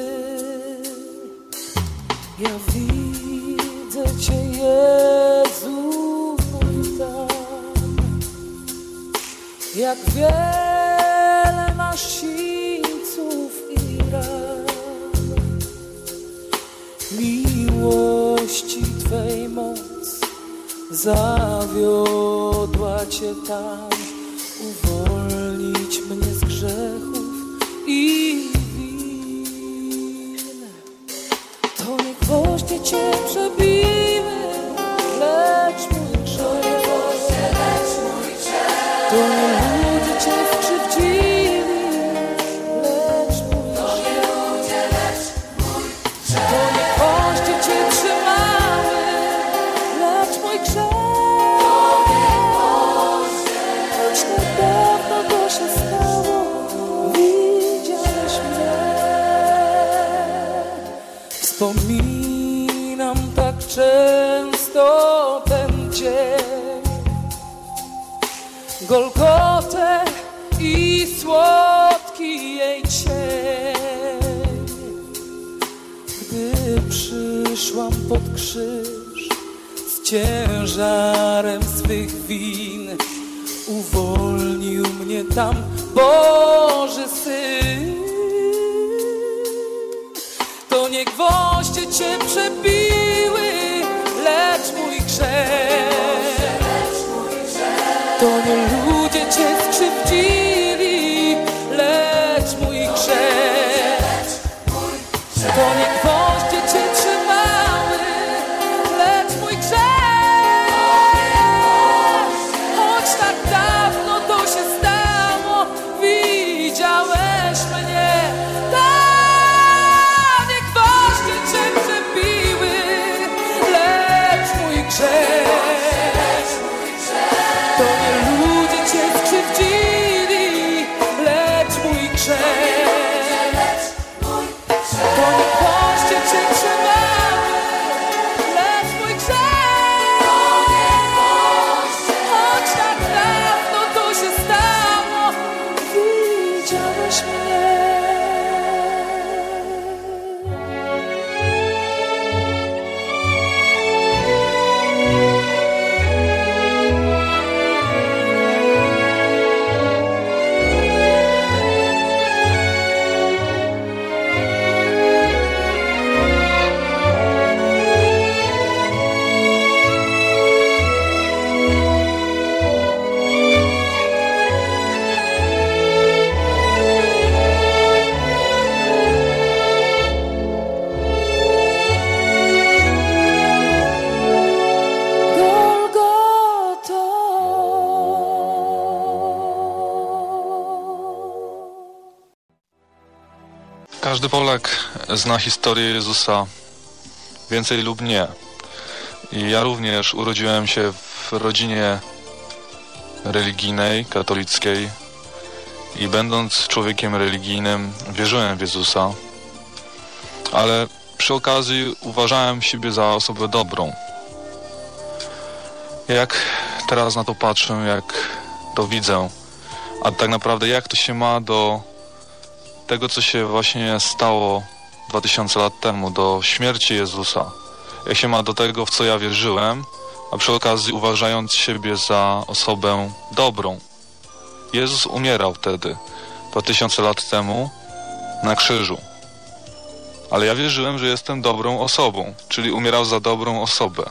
Ja widzę Cię, Jezu, mój Pan, jak wiele masz sińców i ran. Miłości Twej moc zawiodła Cię tam, uwolnić mnie z grzechów i gwoździe Cię przebiły, lecz mój grzech. To nie ludzie Cię skrzywdzili, lecz mój grzech. To nie gwoździe Cię trzymały, lecz mój grzech. Lecz Golgotę i słodki jej cień. Gdy przyszłam pod krzyż z ciężarem swych win, uwolnił mnie tam Boży Syn. To nie gwoździe Cię przebiły, lecz mój grzech. To nie ludzie Cię skrzywdzili, lecz mój grzech. To nie gwoździe Cię trzymały, lecz mój grzech. Choć tak dawno to się stało, widziałeś mnie. To nie gwoździe Cię przebiły, lecz mój grzech. To nie ludzie Cię skrzywdzili, lecz mój grzech. To nie gwoździe Cię trzymały, lecz mój grzech. Choć tak dawno to się stało, widziałeś mnie. Każdy Polak zna historię Jezusa, więcej lub nie. I ja również urodziłem się w rodzinie religijnej, katolickiej i będąc człowiekiem religijnym wierzyłem w Jezusa, ale przy okazji uważałem siebie za osobę dobrą. Jak teraz na to patrzę, jak to widzę, a tak naprawdę jak to się ma do tego, co się właśnie stało 2000 lat temu, do śmierci Jezusa. Jak się ma do tego, w co ja wierzyłem, a przy okazji uważając siebie za osobę dobrą. Jezus umierał wtedy, 2000 lat temu, na krzyżu. Ale ja wierzyłem, że jestem dobrą osobą, czyli umierał za dobrą osobę.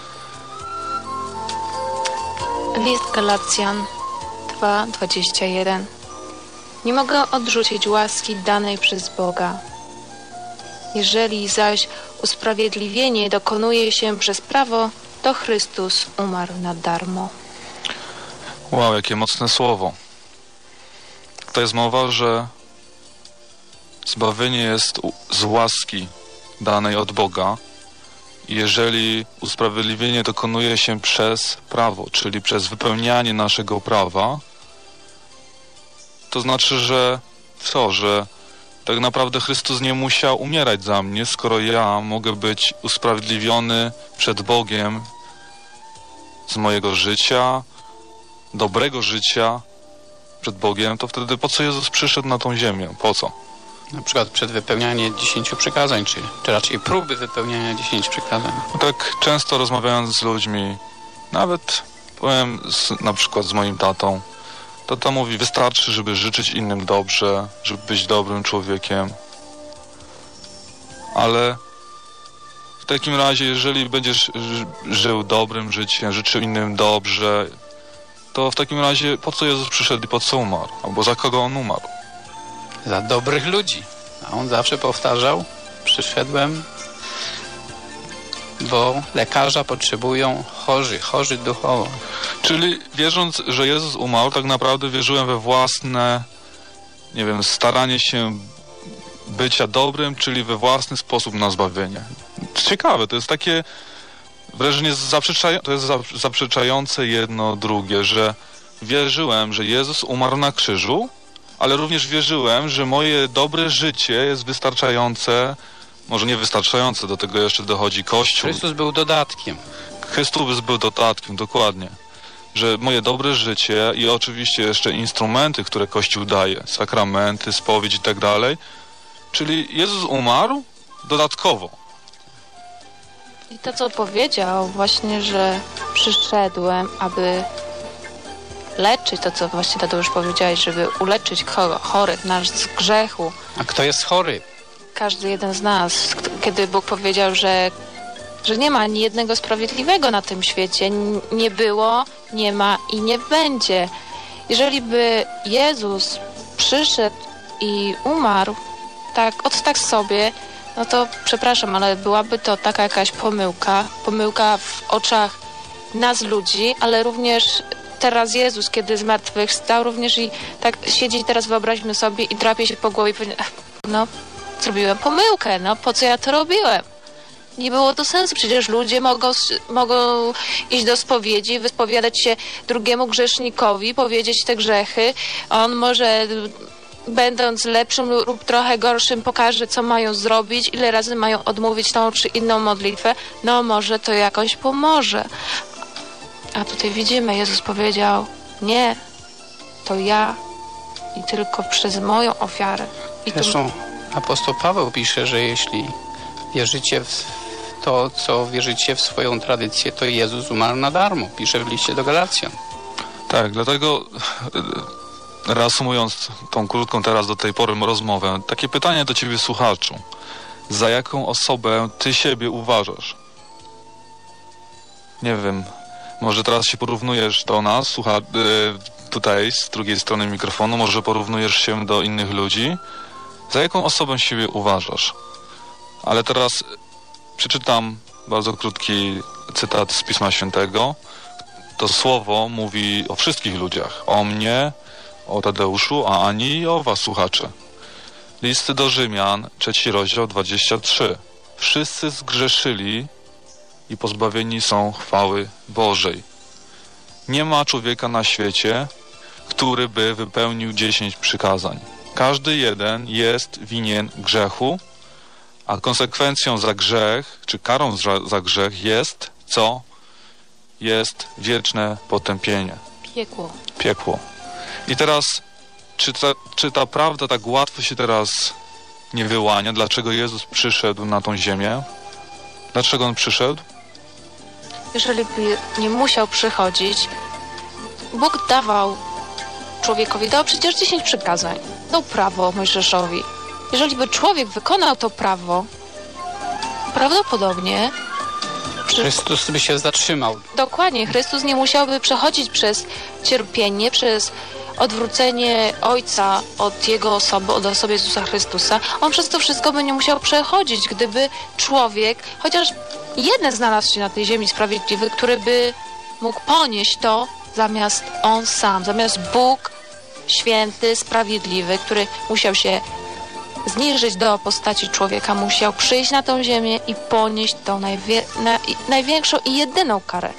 List Galacjan 2:21. Nie mogę odrzucić łaski danej przez Boga. Jeżeli zaś usprawiedliwienie dokonuje się przez prawo, to Chrystus umarł na darmo. Wow, jakie mocne słowo. To jest mowa, że zbawienie jest z łaski danej od Boga. I jeżeli usprawiedliwienie dokonuje się przez prawo, czyli przez wypełnianie naszego prawa, to znaczy, że co? Że tak naprawdę Chrystus nie musiał umierać za mnie, skoro ja mogę być usprawiedliwiony przed Bogiem z mojego życia, dobrego życia przed Bogiem, to wtedy po co Jezus przyszedł na tą ziemię? Po co? Na przykład przed wypełnianiem 10 przykazań, czy raczej próby wypełniania 10 przykazań. No tak często rozmawiając z ludźmi, nawet powiem na przykład z moim tatą, tata mówi, wystarczy, żeby życzyć innym dobrze, żeby być dobrym człowiekiem. Ale w takim razie, jeżeli będziesz żył dobrym życiem, życzył innym dobrze, to w takim razie po co Jezus przyszedł i po co umarł? Albo za kogo On umarł? Za dobrych ludzi. A On zawsze powtarzał, przyszedłem, bo lekarza potrzebują chorzy duchowo. Czyli wierząc, że Jezus umarł, tak naprawdę wierzyłem we własne, nie wiem, staranie się bycia dobrym, czyli we własny sposób na zbawienie. Ciekawe, to jest takie wrażenie, to jest zaprzeczające jedno drugie, że wierzyłem, że Jezus umarł na krzyżu, ale również wierzyłem, że moje dobre życie jest wystarczające, może nie wystarczające, do tego jeszcze dochodzi Kościół. Chrystus był dodatkiem. Chrystus był dodatkiem, dokładnie. że moje dobre życie i oczywiście jeszcze instrumenty, które Kościół daje, sakramenty, spowiedź i tak dalej, czyli Jezus umarł dodatkowo. I to, co powiedział właśnie, że przyszedłem, aby leczyć, to co właśnie Tadeusz powiedziałeś, żeby uleczyć chorych nas z grzechu. A kto jest chory? Każdy jeden z nas, kiedy Bóg powiedział, że nie ma ani jednego sprawiedliwego na tym świecie, nie było, nie ma i nie będzie. Jeżeli by Jezus przyszedł i umarł tak sobie, no to przepraszam, ale byłaby to taka jakaś pomyłka w oczach nas ludzi, ale również teraz Jezus, kiedy zmartwychwstał, również i tak siedzi teraz, wyobraźmy sobie, i drapie się po głowie i powie, no zrobiłem pomyłkę, no po co ja to robiłem? Nie było to sensu, przecież ludzie mogą iść do spowiedzi, wyspowiadać się drugiemu grzesznikowi, powiedzieć te grzechy. On może, będąc lepszym lub trochę gorszym, pokaże, co mają zrobić, ile razy mają odmówić tą czy inną modlitwę. No może to jakoś pomoże. A tutaj widzimy, Jezus powiedział, nie, to ja i tylko przez moją ofiarę. Zresztą apostoł Paweł pisze, że jeśli wierzycie w to, co wierzycie w swoją tradycję, to Jezus umarł na darmo. Pisze w liście do Galacjan. Tak, dlatego reasumując tą krótką teraz do tej pory rozmowę, takie pytanie do ciebie, słuchaczu. Za jaką osobę ty siebie uważasz? Nie wiem, może teraz się porównujesz do nas, tutaj z drugiej strony mikrofonu, może porównujesz się do innych ludzi. Za jaką osobę siebie uważasz? Ale teraz przeczytam bardzo krótki cytat z Pisma Świętego. To słowo mówi o wszystkich ludziach. O mnie, o Tadeuszu, a ani o was, słuchacze. List do Rzymian, 3 rozdział, 23. Wszyscy zgrzeszyli i pozbawieni są chwały Bożej. Nie ma człowieka na świecie, który by wypełnił 10 przykazań. Każdy jeden jest winien grzechu, a konsekwencją za grzech, czy karą za grzech jest co? Jest wieczne potępienie. Piekło. I teraz, czy ta prawda tak łatwo się teraz nie wyłania? Dlaczego Jezus przyszedł na tą ziemię? Dlaczego On przyszedł? Jeżeli by nie musiał przychodzić, Bóg dawał człowiekowi, dał przecież 10 przykazań, dał prawo Mojżeszowi. Jeżeli by człowiek wykonał to prawo, prawdopodobnie Chrystus by się zatrzymał. Dokładnie, Chrystus nie musiałby przechodzić przez cierpienie, przez odwrócenie Ojca od Jego osoby, od osoby Jezusa Chrystusa. On przez to wszystko by nie musiał przechodzić, gdyby człowiek, chociaż jeden znalazł się na tej ziemi sprawiedliwy, który by mógł ponieść to zamiast on sam, zamiast Bóg święty, sprawiedliwy, który musiał się zniżyć do postaci człowieka, musiał przyjść na tą ziemię i ponieść tą największą i jedyną karę.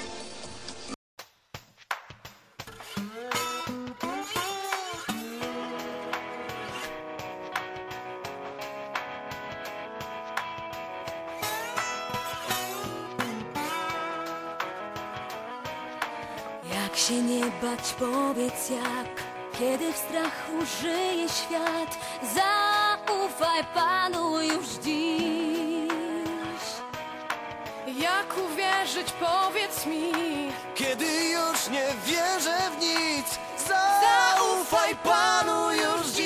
Jak się nie bać, powiedz jak, kiedy w strachu żyje świat, zaufaj Panu już dziś. Jak uwierzyć, powiedz mi, kiedy już nie wierzę w nic, zaufaj Panu już dziś.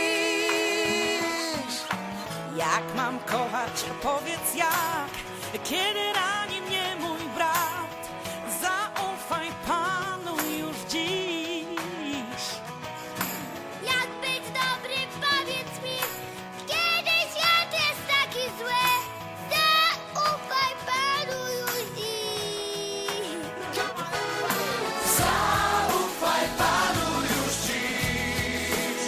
Jak mam kochać, powiedz jak, kiedy rani mnie mój brat, zaufaj Panu już dziś. Jak być dobry, powiedz mi, kiedy świat jest taki zły, zaufaj Panu już dziś. Zaufaj Panu już dziś.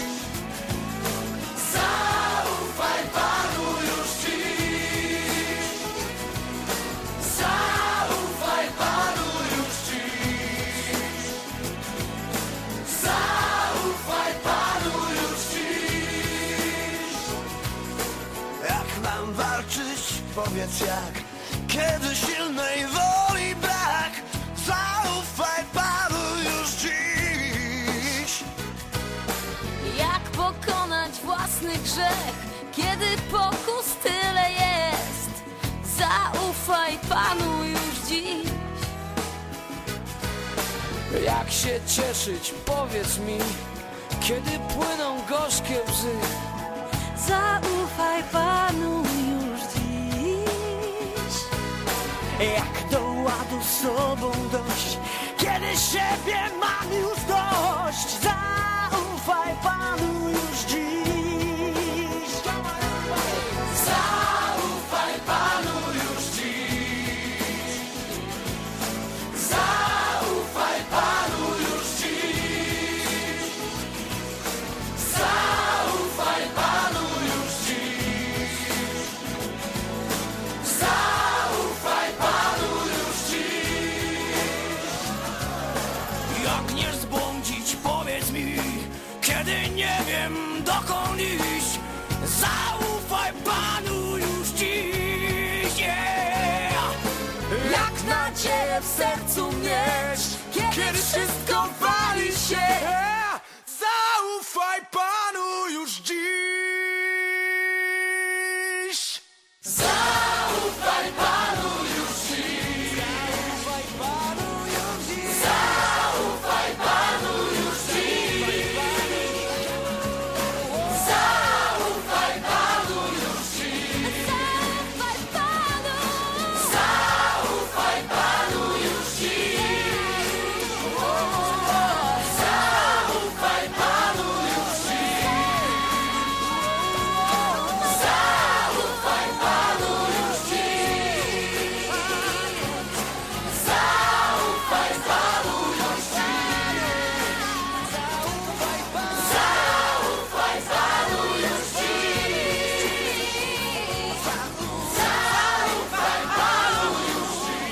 Zaufaj Panu już dziś. Zaufaj Panu już dziś. Zaufaj Panu już dziś. Jak mam walczyć, powiedz jak, kiedy silnej woli brak, zaufaj Panu własny grzech, kiedy pokus tyle jest. Zaufaj Panu już dziś. Jak się cieszyć, powiedz mi, kiedy płyną gorzkie łzy. Zaufaj Panu już dziś. Jak do ładu sobą dojść, kiedy siebie mam już dość. Zaufaj Panu już dziś. Zaufaj Panu już dziś. Zaufaj Panu już dziś. Zaufaj Panu już dziś. Zaufaj Panu już dziś. Jak nie zbłądzić, powiedz mi, kiedy nie wiem dokąd iść. Zaufaj Panu już dziś. Jak nadzieję w sercu mieć, kiedy wszystko wali się. Zaufaj Panu już dziś. Zaufaj Panu już dziś. Zaufaj Panu już dziś. Zaufaj Panu już dziś. Zaufaj Panu już dziś. Zaufaj Panu. Zaufaj Panu już dziś. Zaufaj Panu już dziś. Zaufaj Panu już dziś. Zaufaj Panu już dziś. Zaufaj Panu już dziś. Zaufaj Panu już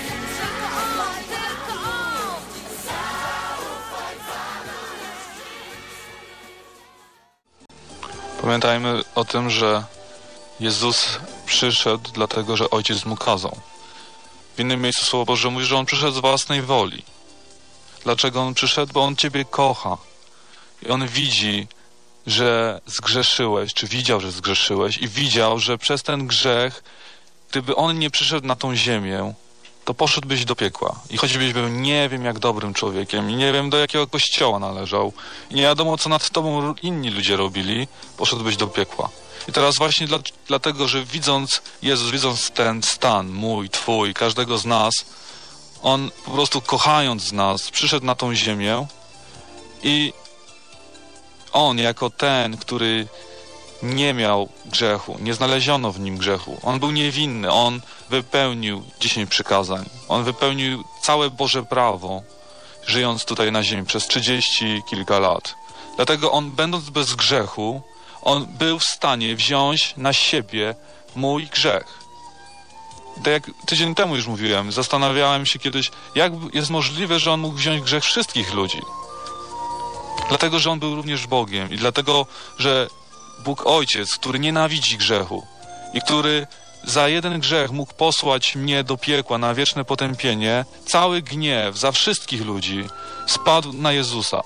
Pamiętajmy o tym, że Jezus przyszedł dlatego, że Ojciec mu kazał. W innym miejscu Słowo Boże mówi, że On przyszedł z własnej woli. Dlaczego On przyszedł? Bo On Ciebie kocha. I On widzi, że zgrzeszyłeś, czy widział, że zgrzeszyłeś i widział, że przez ten grzech, gdyby On nie przyszedł na tą ziemię, to poszedłbyś do piekła. I choćbyś był nie wiem jak dobrym człowiekiem i nie wiem do jakiego kościoła należał i nie wiadomo co nad tobą inni ludzie robili, poszedłbyś do piekła. I teraz właśnie dlatego, że widząc Jezus, widząc ten stan mój, twój, każdego z nas, On po prostu kochając nas przyszedł na tą ziemię i On jako ten, który nie miał grzechu, nie znaleziono w nim grzechu. On był niewinny, on wypełnił 10 przykazań. On wypełnił całe Boże prawo, żyjąc tutaj na ziemi przez 30 kilka lat. Dlatego on, będąc bez grzechu, on był w stanie wziąć na siebie mój grzech. Tak jak tydzień temu już mówiłem, zastanawiałem się kiedyś, jak jest możliwe, że on mógł wziąć grzech wszystkich ludzi. Dlatego, że on był również Bogiem i dlatego, że Bóg Ojciec, który nienawidzi grzechu i który za jeden grzech mógł posłać mnie do piekła na wieczne potępienie, cały gniew za wszystkich ludzi spadł na Jezusa.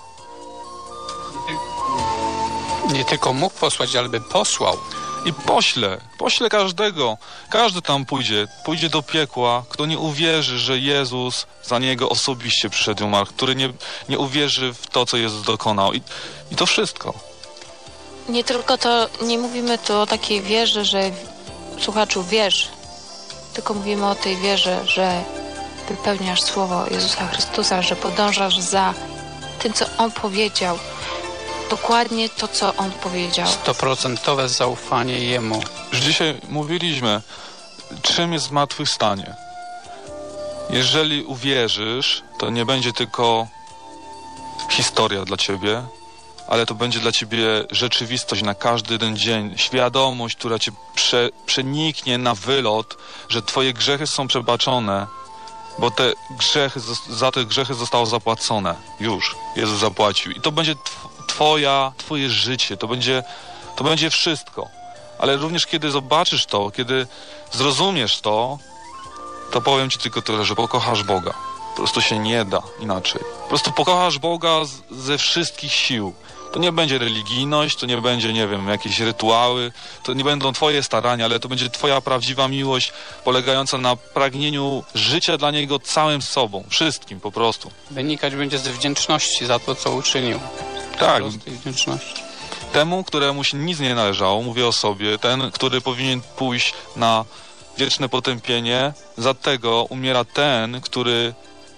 Nie tylko mógł posłać, ale by posłał. I pośle każdego. Każdy tam pójdzie do piekła, kto nie uwierzy, że Jezus za niego osobiście przyszedł i umarł, który nie uwierzy w to, co Jezus dokonał. I to wszystko. Nie tylko to, nie mówimy tu o takiej wierze, że słuchaczu wierz, tylko mówimy o tej wierze, że wypełniasz słowo Jezusa Chrystusa, że podążasz za tym, co On powiedział. Dokładnie to, co On powiedział. 100% zaufanie Jemu. Już dzisiaj mówiliśmy, czym jest zmartwychwstanie. Jeżeli uwierzysz, to nie będzie tylko historia dla ciebie, ale to będzie dla ciebie rzeczywistość na każdy jeden dzień, świadomość, która cię przeniknie na wylot, że twoje grzechy są przebaczone, bo za te grzechy zostało zapłacone. Już Jezus zapłacił. I to będzie twoje życie, to będzie wszystko. Ale również kiedy zobaczysz to, kiedy zrozumiesz to powiem ci tylko tyle, że pokochasz Boga. Po prostu się nie da inaczej. Po prostu pokochasz Boga ze wszystkich sił. To nie będzie religijność, to nie będzie, nie wiem, jakieś rytuały, to nie będą twoje starania, ale to będzie twoja prawdziwa miłość polegająca na pragnieniu życia dla Niego całym sobą, wszystkim po prostu. Wynikać będzie z wdzięczności za to, co uczynił. Tak. Wdzięczności. Temu, któremu się nic nie należało, mówię o sobie, ten, który powinien pójść na wieczne potępienie, za tego umiera ten, który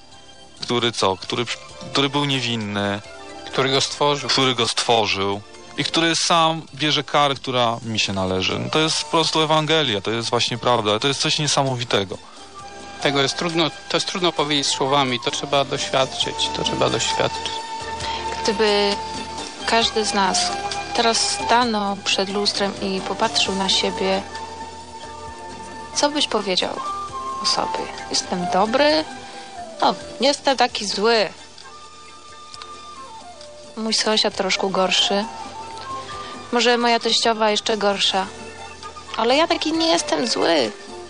był niewinny, który go stworzył i który sam bierze karę, która mi się należy. No to jest po prostu Ewangelia, to jest właśnie prawda, to jest coś niesamowitego. To jest trudno powiedzieć słowami, to trzeba doświadczyć. Gdyby każdy z nas teraz stanął przed lustrem i popatrzył na siebie, co byś powiedział o sobie? Jestem dobry? No, nie jestem taki zły. Mój sąsiad troszkę gorszy. Może moja teściowa jeszcze gorsza. Ale ja taki nie jestem zły.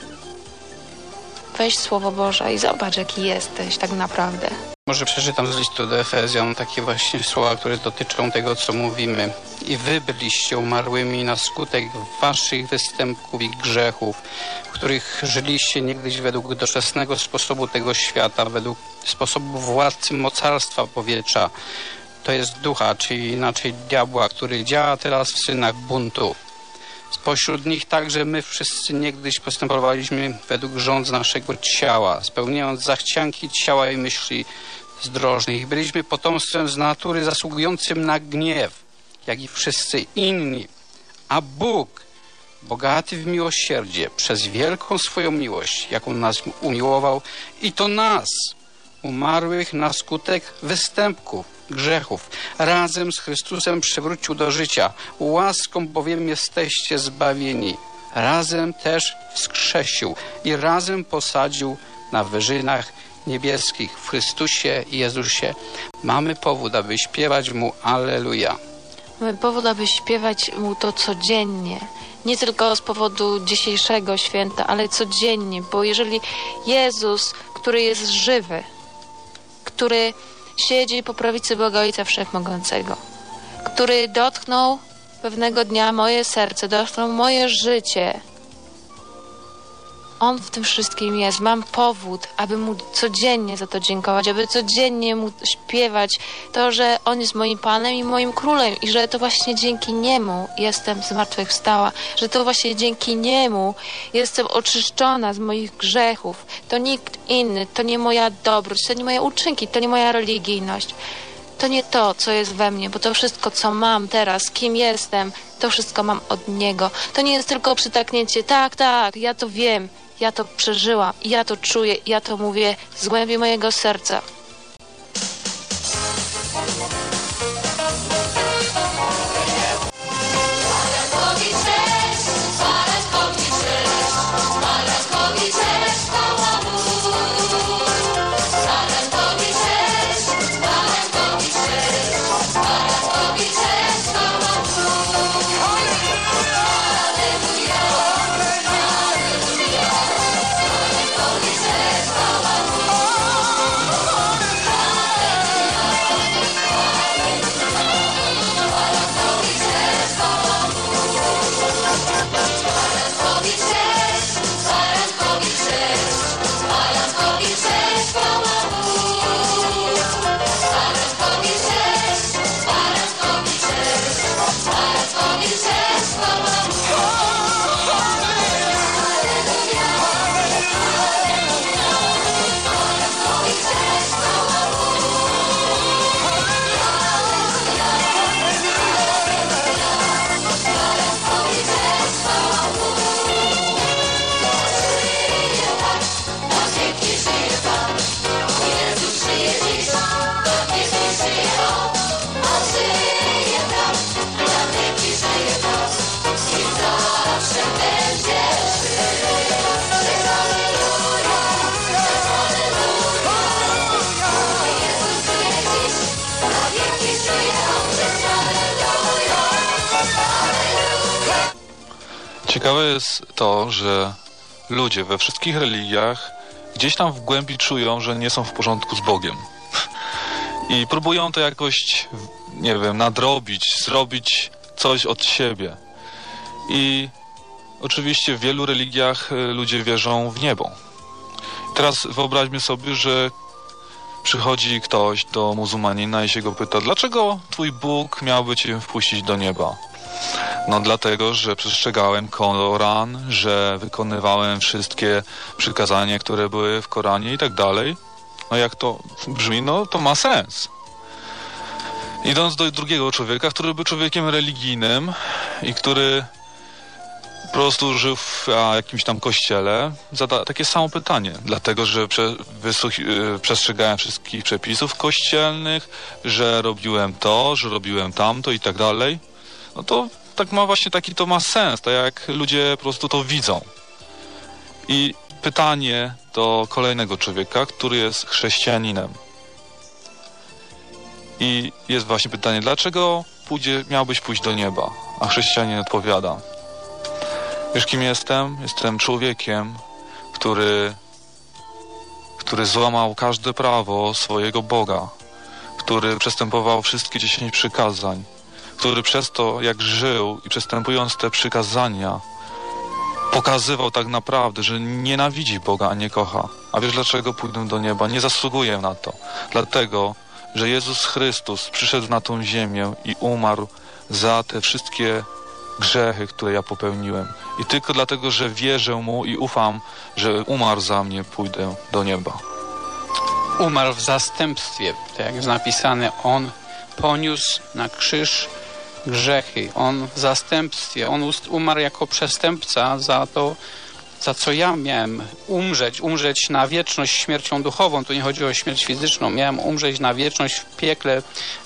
Weź Słowo Boże i zobacz, jaki jesteś tak naprawdę. Może przeczytam z listu do Efezjan takie właśnie słowa, które dotyczą tego, co mówimy. I wy byliście umarłymi na skutek waszych występków i grzechów, w których żyliście niegdyś według doczesnego sposobu tego świata, według sposobu władcy mocarstwa powietrza. To jest ducha, czyli inaczej diabła, który działa teraz w synach buntu. Spośród nich także my wszyscy niegdyś postępowaliśmy według rządz naszego ciała, spełniając zachcianki ciała i myśli zdrożnych. Byliśmy potomstwem z natury zasługującym na gniew, jak i wszyscy inni. A Bóg, bogaty w miłosierdzie, przez wielką swoją miłość, jaką nas umiłował, i to nas, umarłych na skutek występków, grzechów, razem z Chrystusem przywrócił do życia. Łaską bowiem jesteście zbawieni. Razem też wskrzesił i razem posadził na wyżynach niebieskich w Chrystusie i Jezusie. Mamy powód, aby śpiewać Mu Alleluja. Mamy powód, aby śpiewać Mu to codziennie. Nie tylko z powodu dzisiejszego święta, ale codziennie, bo jeżeli Jezus, który jest żywy, który siedzi po prawicy Boga Ojca Wszechmogącego, który dotknął pewnego dnia moje serce, dotknął moje życie. On w tym wszystkim jest. Mam powód, aby Mu codziennie za to dziękować, aby codziennie Mu śpiewać to, że On jest moim Panem i moim Królem i że to właśnie dzięki Niemu jestem zmartwychwstała, że to właśnie dzięki Niemu jestem oczyszczona z moich grzechów. To nikt inny, to nie moja dobroć, to nie moje uczynki, to nie moja religijność. To nie to, co jest we mnie, bo to wszystko, co mam teraz, kim jestem, to wszystko mam od Niego. To nie jest tylko przytaknięcie, tak, ja to wiem, ja to przeżyłam, ja to czuję, ja to mówię z głębi mojego serca. Ciekawe jest to, że ludzie we wszystkich religiach gdzieś tam w głębi czują, że nie są w porządku z Bogiem. I próbują to jakoś, nie wiem, nadrobić, zrobić coś od siebie. I oczywiście w wielu religiach ludzie wierzą w niebo. Teraz wyobraźmy sobie, że przychodzi ktoś do muzułmanina i się go pyta, dlaczego twój Bóg miałby cię wpuścić do nieba? No dlatego, że przestrzegałem Koran, że wykonywałem wszystkie przykazania, które były w Koranie i tak dalej. No jak to brzmi, no to ma sens. Idąc do drugiego człowieka, który był człowiekiem religijnym i który po prostu żył w jakimś tam kościele, zada takie samo pytanie. Dlatego, że przestrzegałem wszystkich przepisów kościelnych, że robiłem to, że robiłem tamto i tak dalej. No to tak ma właśnie to ma sens, tak jak ludzie po prostu to widzą. I pytanie do kolejnego człowieka, który jest chrześcijaninem. I jest właśnie pytanie, dlaczego miałbyś pójść do nieba? A chrześcijanin odpowiada, wiesz kim jestem? Jestem człowiekiem, który złamał każde prawo swojego Boga, który przestępował wszystkie 10 przykazań, który przez to, jak żył i przestępując te przykazania, pokazywał tak naprawdę, że nienawidzi Boga, a nie kocha. A wiesz dlaczego pójdę do nieba? Nie zasługuję na to. Dlatego, że Jezus Chrystus przyszedł na tą ziemię i umarł za te wszystkie grzechy, które ja popełniłem. I tylko dlatego, że wierzę Mu i ufam, że umarł za mnie, pójdę do nieba. Umarł w zastępstwie, tak jak jest napisane, On poniósł na krzyż grzechy. On w zastępstwie, On umarł jako przestępca za to, za co ja miałem umrzeć na wieczność śmiercią duchową. Tu nie chodzi o śmierć fizyczną. Miałem umrzeć na wieczność w piekle,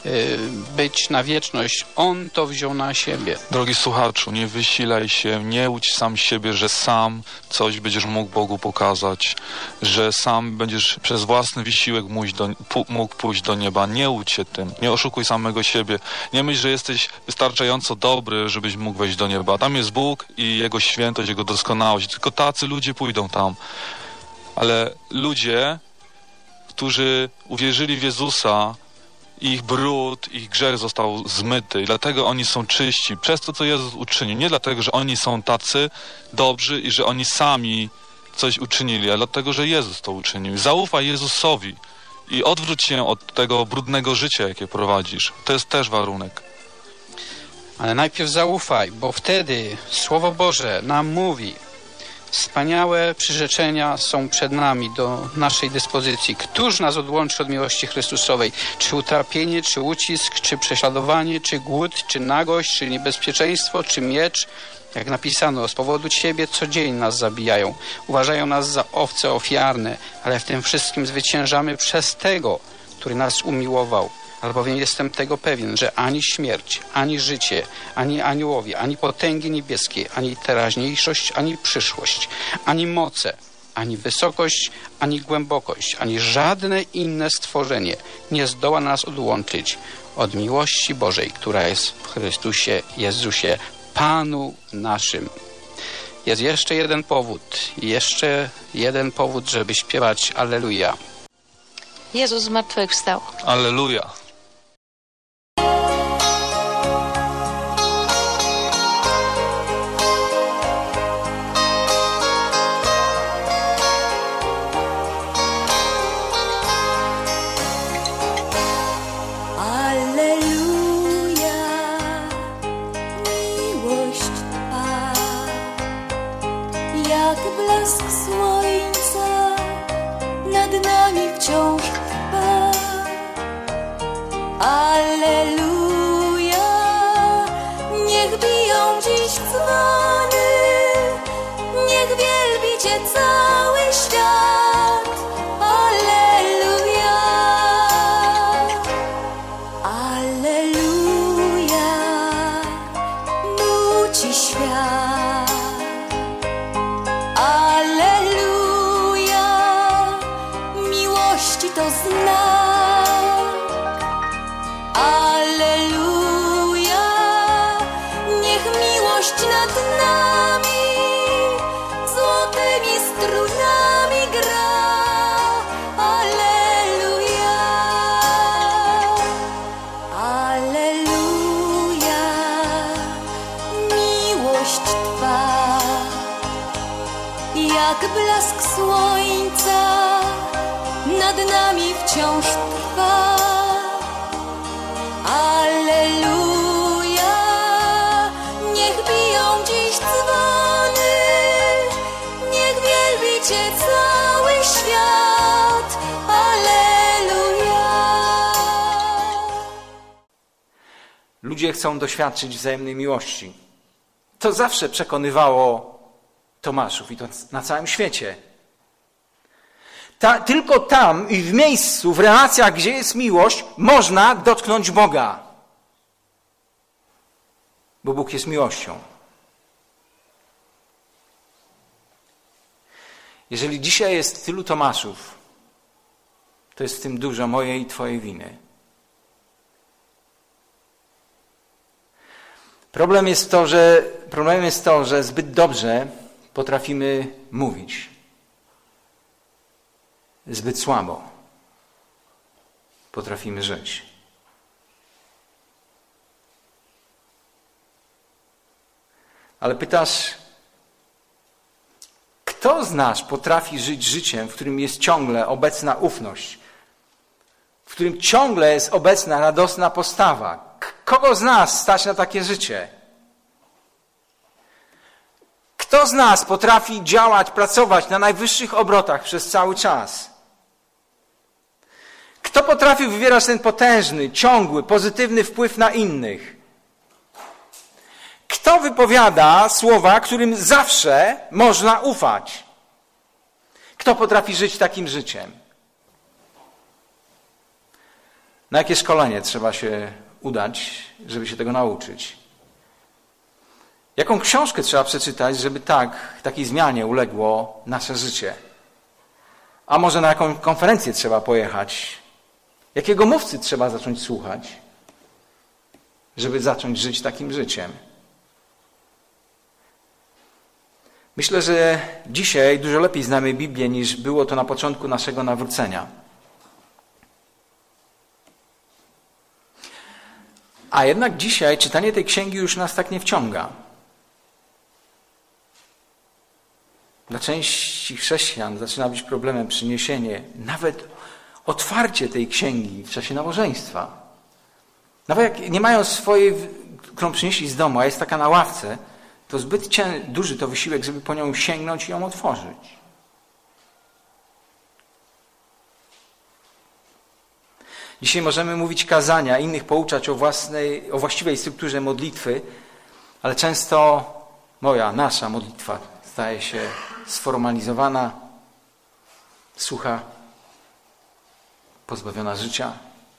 być na wieczność. On to wziął na siebie. Drogi słuchaczu, nie wysilaj się, nie łudź sam siebie, że sam coś będziesz mógł Bogu pokazać, że sam będziesz przez własny wysiłek mógł pójść do nieba. Nie łudź się tym, nie oszukuj samego siebie. Nie myśl, że jesteś wystarczająco dobry, żebyś mógł wejść do nieba. Tam jest Bóg i Jego świętość, Jego doskonałość. Tylko tacy ludzie pójdą tam. Ale ludzie, którzy uwierzyli w Jezusa, ich brud, ich grzech został zmyty i dlatego oni są czyści przez to, co Jezus uczynił. Nie dlatego, że oni są tacy dobrzy i że oni sami coś uczynili, ale dlatego, że Jezus to uczynił. Zaufaj Jezusowi i odwróć się od tego brudnego życia, jakie prowadzisz. To jest też warunek. Ale najpierw zaufaj, bo wtedy Słowo Boże nam mówi, wspaniałe przyrzeczenia są przed nami do naszej dyspozycji. Któż nas odłączy od miłości Chrystusowej? Czy utrapienie, czy ucisk, czy prześladowanie, czy głód, czy nagość, czy niebezpieczeństwo, czy miecz? Jak napisano, z powodu Ciebie co dzień nas zabijają. Uważają nas za owce ofiarne, ale w tym wszystkim zwyciężamy przez Tego, który nas umiłował. Albowiem jestem tego pewien, że ani śmierć, ani życie, ani aniołowie, ani potęgi niebieskie, ani teraźniejszość, ani przyszłość, ani moce, ani wysokość, ani głębokość, ani żadne inne stworzenie nie zdoła nas odłączyć od miłości Bożej, która jest w Chrystusie Jezusie, Panu naszym. Jest jeszcze jeden powód, żeby śpiewać Alleluja. Jezus zmartwychwstał. Alleluja. Nad nami złotymi strunami jak blask słońca nad nami wciąż trwa. Alleluja, niech biją dziś dzwony, niech wielbi Cię cały świat. Alleluja. Ludzie chcą doświadczyć wzajemnej miłości. To zawsze przekonywało Tomaszów i to na całym świecie. Tylko tam i w miejscu, w relacjach, gdzie jest miłość, można dotknąć Boga. Bo Bóg jest miłością. Jeżeli dzisiaj jest tylu Tomaszów, to jest w tym dużo mojej i Twojej winy. Problemem jest to, że zbyt dobrze potrafimy mówić. Zbyt słabo potrafimy żyć. Ale pytasz, kto z nas potrafi żyć życiem, w którym jest ciągle obecna ufność, w którym ciągle jest obecna radosna postawa? Kogo z nas stać na takie życie? Kto z nas potrafi działać, pracować na najwyższych obrotach przez cały czas? Kto potrafi wywierać ten potężny, ciągły, pozytywny wpływ na innych? Kto wypowiada słowa, którym zawsze można ufać? Kto potrafi żyć takim życiem? Na jakie szkolenie trzeba się udać, żeby się tego nauczyć? Jaką książkę trzeba przeczytać, żeby takiej zmianie uległo nasze życie? A może na jaką konferencję trzeba pojechać? Jakiego mówcy trzeba zacząć słuchać, żeby zacząć żyć takim życiem? Myślę, że dzisiaj dużo lepiej znamy Biblię, niż było to na początku naszego nawrócenia. A jednak dzisiaj czytanie tej księgi już nas tak nie wciąga. Dla części chrześcijan zaczyna być problemem przyniesienie, nawet otwarcie tej księgi w czasie nabożeństwa. Nawet jak nie mają swojej, którą przynieśli z domu, a jest taka na ławce, to zbyt duży to wysiłek, żeby po nią sięgnąć i ją otworzyć. Dzisiaj możemy mówić kazania, innych pouczać o właściwej strukturze modlitwy, ale często nasza modlitwa staje się sformalizowana, sucha, pozbawiona życia.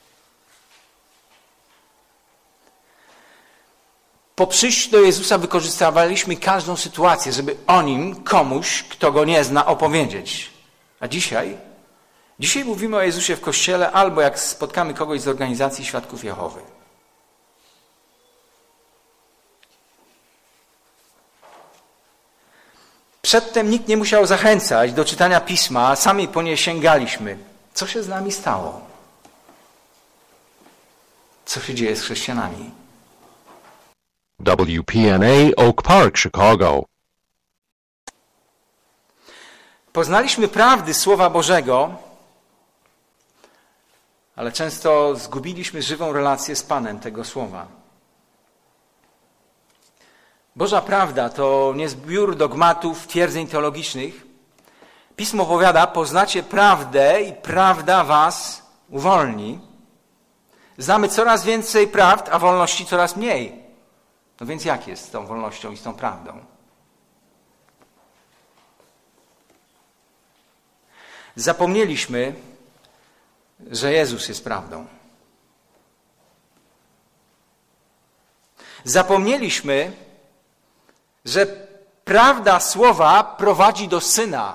Po przyjściu do Jezusa wykorzystywaliśmy każdą sytuację, żeby o Nim komuś, kto Go nie zna, opowiedzieć. A dzisiaj mówimy o Jezusie w Kościele albo jak spotkamy kogoś z organizacji Świadków Jehowy. Przedtem nikt nie musiał zachęcać do czytania Pisma, a sami po nie sięgaliśmy. Co się z nami stało? Co się dzieje z chrześcijanami? WPNA Oak Park, Chicago. Poznaliśmy prawdy Słowa Bożego, ale często zgubiliśmy żywą relację z Panem tego Słowa. Boża prawda to nie zbiór dogmatów, twierdzeń teologicznych. Pismo powiada, poznacie prawdę i prawda was uwolni. Znamy coraz więcej prawd, a wolności coraz mniej. No więc jak jest z tą wolnością i z tą prawdą? Zapomnieliśmy, że Jezus jest prawdą. Zapomnieliśmy, że prawda Słowa prowadzi do Syna,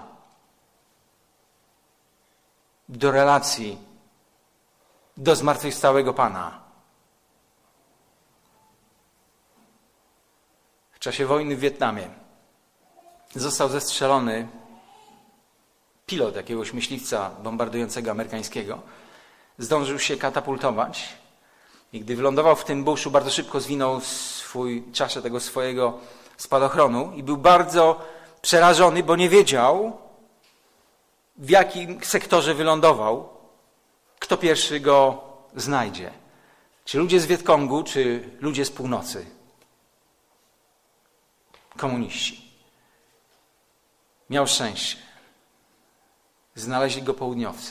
do relacji, do zmartwychwstałego Pana. W czasie wojny w Wietnamie został zestrzelony pilot jakiegoś myśliwca bombardującego amerykańskiego. Zdążył się katapultować i gdy wylądował w tym buszu, bardzo szybko zwinął czaszę tego swojego spadochronu i był bardzo przerażony, bo nie wiedział, w jakim sektorze wylądował, kto pierwszy go znajdzie. Czy ludzie z Wietkongu, czy ludzie z północy. Komuniści. Miał szczęście. Znaleźli go południowcy.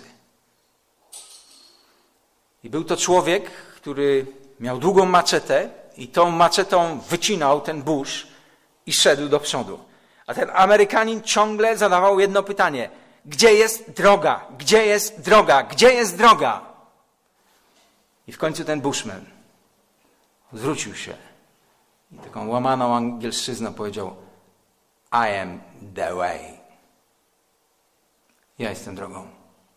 I był to człowiek, który miał długą maczetę i tą maczetą wycinał ten burz i szedł do przodu. A ten Amerykanin ciągle zadawał jedno pytanie. Gdzie jest droga? Gdzie jest droga? Gdzie jest droga? I w końcu ten bushman zwrócił się i taką łamaną angielszczyzną powiedział: I am the way. Ja jestem drogą.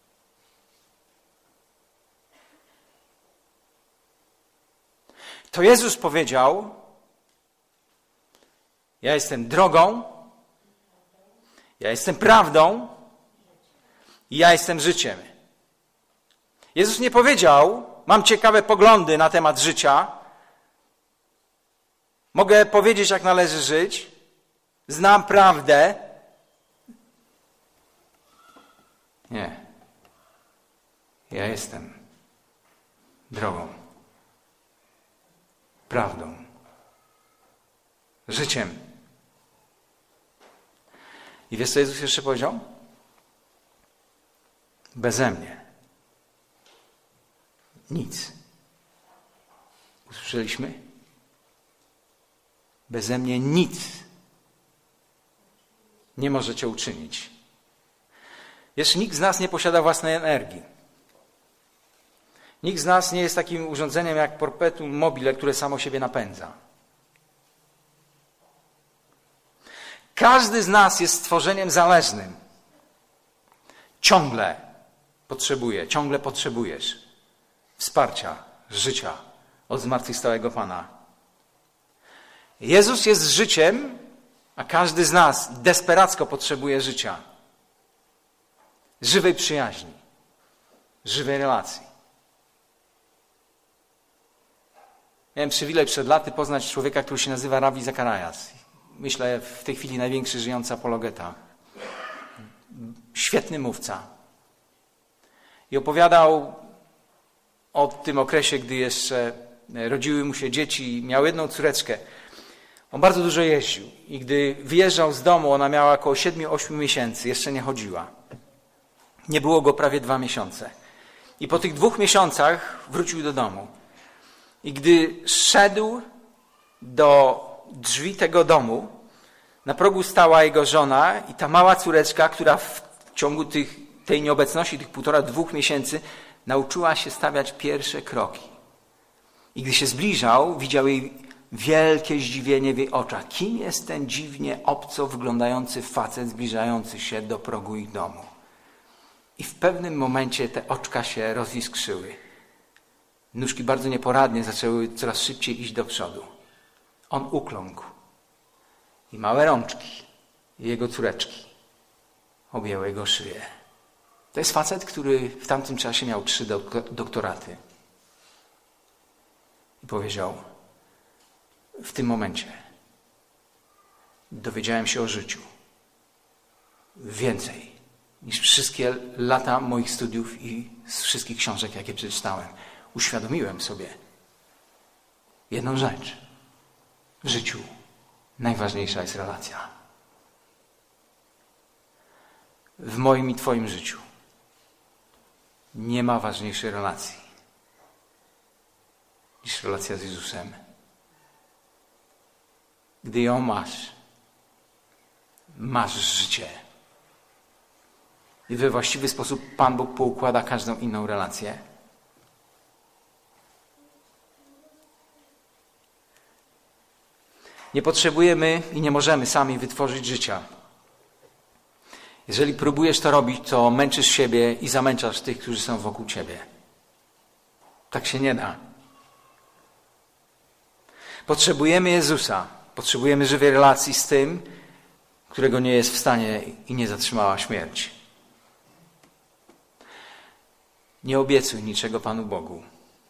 To Jezus powiedział: ja jestem drogą, ja jestem prawdą i ja jestem życiem. Jezus nie powiedział: mam ciekawe poglądy na temat życia, mogę powiedzieć, jak należy żyć, znam prawdę. Nie. Ja jestem drogą, prawdą, życiem. I wiesz, co Jezus jeszcze powiedział? Beze mnie nic. Usłyszeliśmy? Beze mnie nic nie możecie uczynić. Jeszcze nikt z nas nie posiada własnej energii. Nikt z nas nie jest takim urządzeniem jak perpetuum mobile, które samo siebie napędza. Każdy z nas jest stworzeniem zależnym. Ciągle potrzebujesz wsparcia, życia od zmartwychwstałego Pana. Jezus jest życiem, a każdy z nas desperacko potrzebuje życia. Żywej przyjaźni, żywej relacji. Miałem przywilej przed laty poznać człowieka, który się nazywa Ravi Zacharias. Myślę, w tej chwili największy żyjący apologeta. Świetny mówca. I opowiadał o tym okresie, gdy jeszcze rodziły mu się dzieci i miał jedną córeczkę. On bardzo dużo jeździł i gdy wyjeżdżał z domu, ona miała około 7-8 miesięcy, jeszcze nie chodziła. Nie było go prawie 2 miesiące. I po tych 2 miesiącach wrócił do domu. I gdy szedł do drzwi tego domu, na progu stała jego żona i ta mała córeczka, która w ciągu tej nieobecności, tych 1,5-2 miesięcy, nauczyła się stawiać pierwsze kroki. I gdy się zbliżał, widział jej wielkie zdziwienie w jej oczach. Kim jest ten dziwnie obco wyglądający facet zbliżający się do progu ich domu? I w pewnym momencie te oczka się roziskrzyły. Nóżki bardzo nieporadnie zaczęły coraz szybciej iść do przodu. On ukląkł. I małe rączki jego córeczki objęły jego szyję. To jest facet, który w tamtym czasie miał 3 doktoraty. I powiedział: w tym momencie dowiedziałem się o życiu więcej niż wszystkie lata moich studiów i z wszystkich książek, jakie przeczytałem. Uświadomiłem sobie jedną rzecz. W życiu najważniejsza jest relacja. W moim i Twoim życiu nie ma ważniejszej relacji niż relacja z Jezusem. Gdy ją masz życie. I we właściwy sposób Pan Bóg poukłada każdą inną relację. Nie potrzebujemy i nie możemy sami wytworzyć życia. Jeżeli próbujesz to robić, to męczysz siebie i zamęczasz tych, którzy są wokół ciebie. Tak się nie da. Potrzebujemy Jezusa. Potrzebujemy żywej relacji z tym, którego nie jest w stanie i nie zatrzymała śmierć. Nie obiecuj niczego Panu Bogu.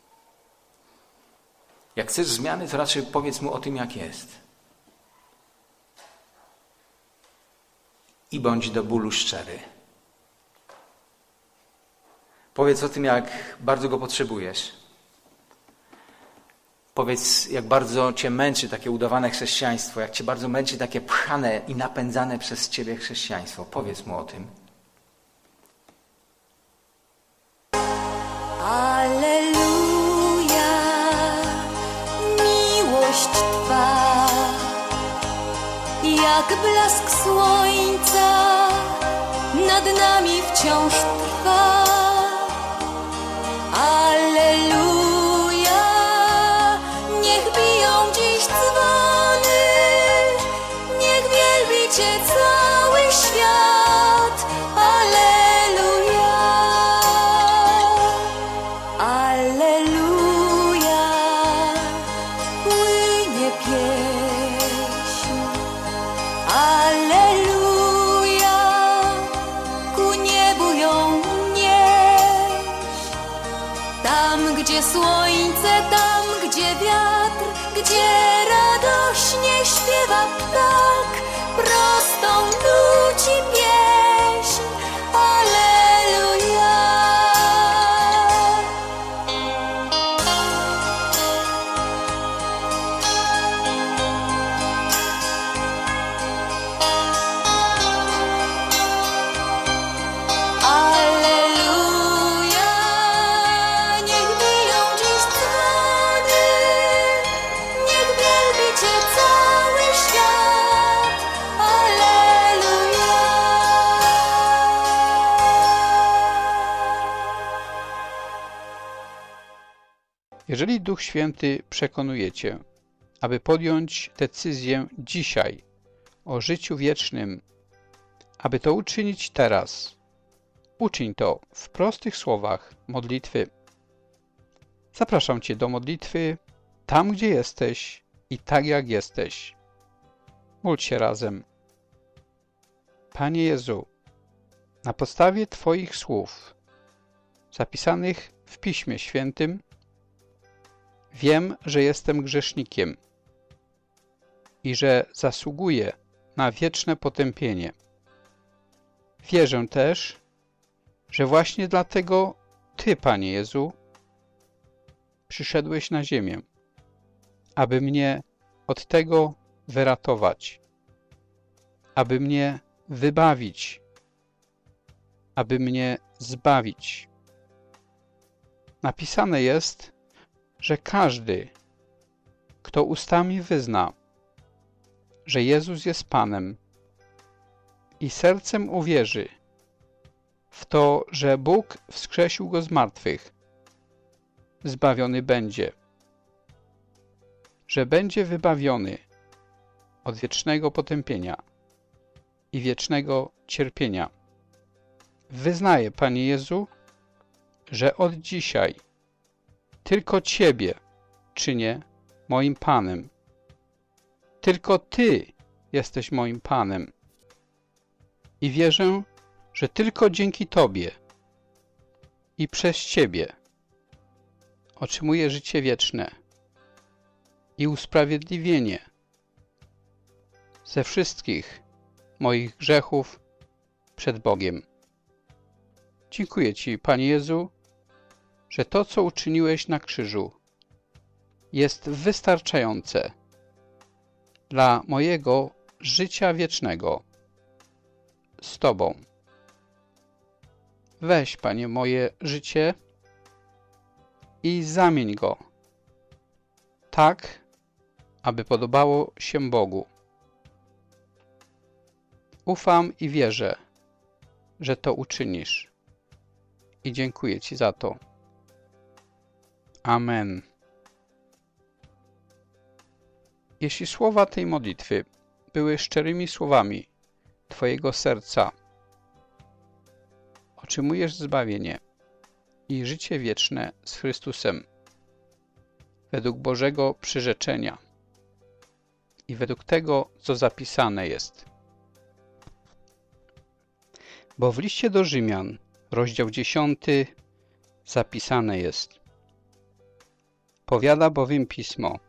Jak chcesz zmiany, to raczej powiedz Mu o tym, jak jest. i bądź do bólu szczery. Powiedz o tym, jak bardzo Go potrzebujesz. Powiedz, jak bardzo Cię męczy takie udawane chrześcijaństwo, jak Cię bardzo męczy takie pchane i napędzane przez Ciebie chrześcijaństwo. Powiedz Mu o tym. Alleluja, miłość Twa, jak blask słońca nad nami wciąż trwa. Alleluja, niech biją dziś dzwony, niech wielbi Cię cały świat. Alleluja, alleluja, płynie pieśń. Alleluja, ku niebu ją nieść. Tam, gdzie słońce, tam, gdzie wiatr, gdzie radośnie śpiewa ptak, prostą nuci pieśń. Alleluja. Alleluja, niech biją dziś dzwony, niech wielbi Cię cały świat. Alleluja. Jeżeli Duch Święty przekonuje Cię, aby podjąć decyzję dzisiaj o życiu wiecznym, aby to uczynić teraz, uczyń to w prostych słowach modlitwy. Zapraszam Cię do modlitwy tam, gdzie jesteś i tak, jak jesteś. Módl się razem. Panie Jezu, na podstawie Twoich słów zapisanych w Piśmie Świętym wiem, że jestem grzesznikiem i że zasługuję na wieczne potępienie. Wierzę też, że właśnie dlatego Ty, Panie Jezu, przyszedłeś na ziemię, aby mnie od tego wyratować, aby mnie wybawić, aby mnie zbawić. Napisane jest, że każdy, kto ustami wyzna, że Jezus jest Panem i sercem uwierzy w to, że Bóg wskrzesił Go z martwych, zbawiony będzie, że będzie wybawiony od wiecznego potępienia i wiecznego cierpienia. Wyznaję, Panie Jezu, że od dzisiaj tylko Ciebie czynię moim Panem. Tylko Ty jesteś moim Panem. I wierzę, że tylko dzięki Tobie i przez Ciebie otrzymuję życie wieczne i usprawiedliwienie ze wszystkich moich grzechów przed Bogiem. Dziękuję Ci, Panie Jezu, że to, co uczyniłeś na krzyżu, jest wystarczające dla mojego życia wiecznego z Tobą. Weź, Panie, moje życie i zamień go tak, aby podobało się Bogu. Ufam i wierzę, że to uczynisz i dziękuję Ci za to. Amen. Jeśli słowa tej modlitwy były szczerymi słowami Twojego serca, otrzymujesz zbawienie i życie wieczne z Chrystusem według Bożego przyrzeczenia i według tego, co zapisane jest. Bo w liście do Rzymian, rozdział 10, zapisane jest: powiada bowiem Pismo: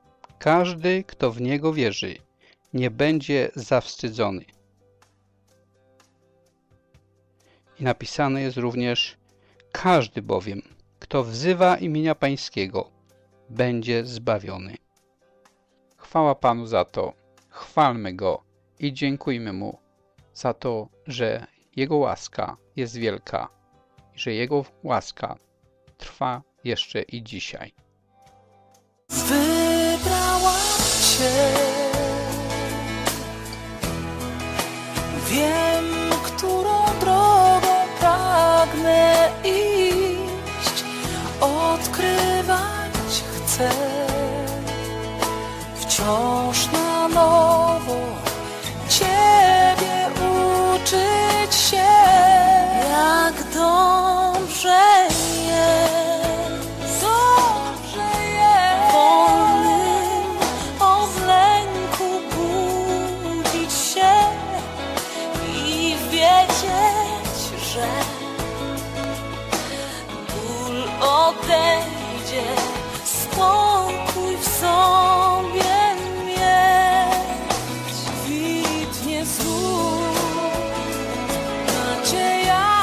każdy, kto w Niego wierzy, nie będzie zawstydzony. I napisane jest również: każdy bowiem, kto wzywa imienia Pańskiego, będzie zbawiony. Chwała Panu za to, chwalmy Go i dziękujmy Mu za to, że Jego łaska jest wielka i że Jego łaska trwa jeszcze i dzisiaj. Wybrałam Cię, wiem, którą drogą pragnę iść, odkrywać chcę wciąż na nowo, Ciebie uczyć się, jak dobrze jest, wolnym od lęku budzić się i wiedzieć, że ból odejdzie, spokój w sobie mieć, kwitnie znów nadzieja,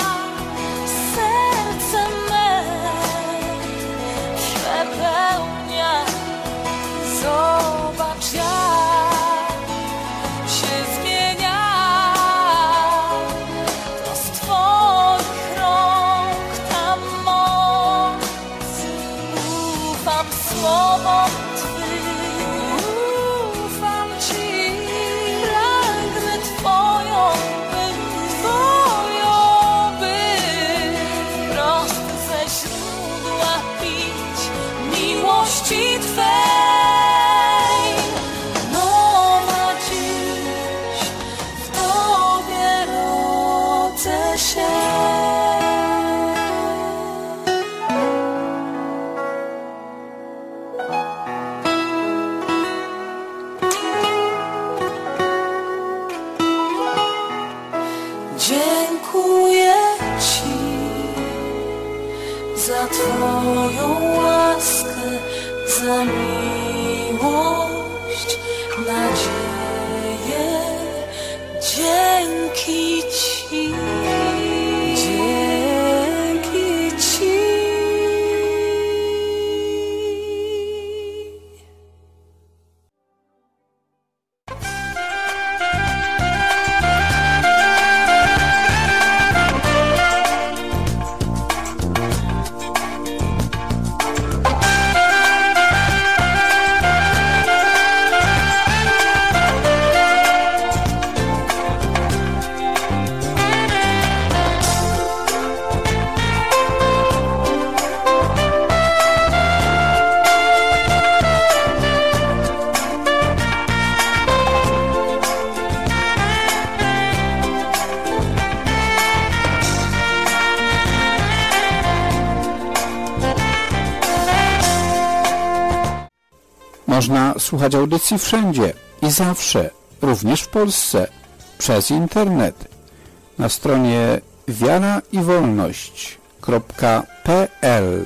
serce me przepełnia. Zobacz, jak się zmienia, to z Twoich rąk ta moc. Ufam słowom Twym, ufam Ci, pragnę Twoją być, prosto ze źródła pić miłości Twej. Nowa dziś w Tobie rodzę się. Dziękuję Ci za Twoją łaskę, za miłość, nadzieję. Dzięki Ci, dzięki Ci. Można słuchać audycji wszędzie i zawsze, również w Polsce, przez internet. Na stronie wiaraiwolność.pl.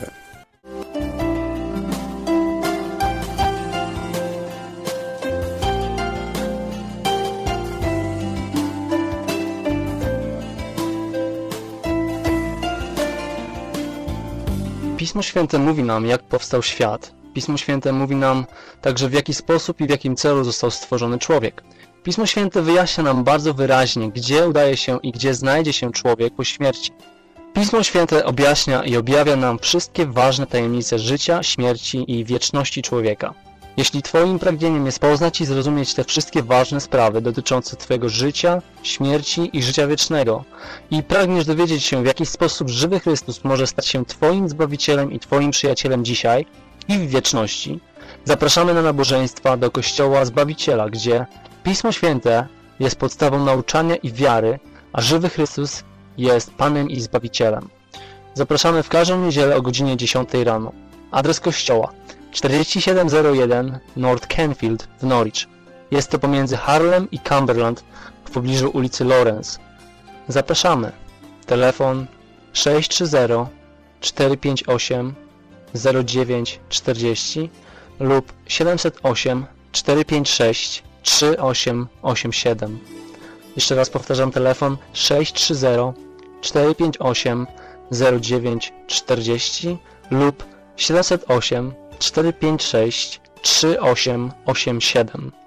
Pismo Święte mówi nam, jak powstał świat. Pismo Święte mówi nam także, w jaki sposób i w jakim celu został stworzony człowiek. Pismo Święte wyjaśnia nam bardzo wyraźnie, gdzie udaje się i gdzie znajdzie się człowiek po śmierci. Pismo Święte objaśnia i objawia nam wszystkie ważne tajemnice życia, śmierci i wieczności człowieka. Jeśli Twoim pragnieniem jest poznać i zrozumieć te wszystkie ważne sprawy dotyczące Twojego życia, śmierci i życia wiecznego i pragniesz dowiedzieć się, w jaki sposób żywy Chrystus może stać się Twoim Zbawicielem i Twoim przyjacielem dzisiaj i w wieczności, zapraszamy na nabożeństwa do Kościoła Zbawiciela, gdzie Pismo Święte jest podstawą nauczania i wiary, a żywy Chrystus jest Panem i Zbawicielem. Zapraszamy w każdą niedzielę o godzinie 10 rano. Adres kościoła: 4701 North Canfield w Norwich. Jest to pomiędzy Harlem i Cumberland w pobliżu ulicy Lawrence. Zapraszamy. Telefon 630 458 0940 lub 708 456 3887. Jeszcze raz powtarzam, telefon 630 458 0940 lub 708 456 3887.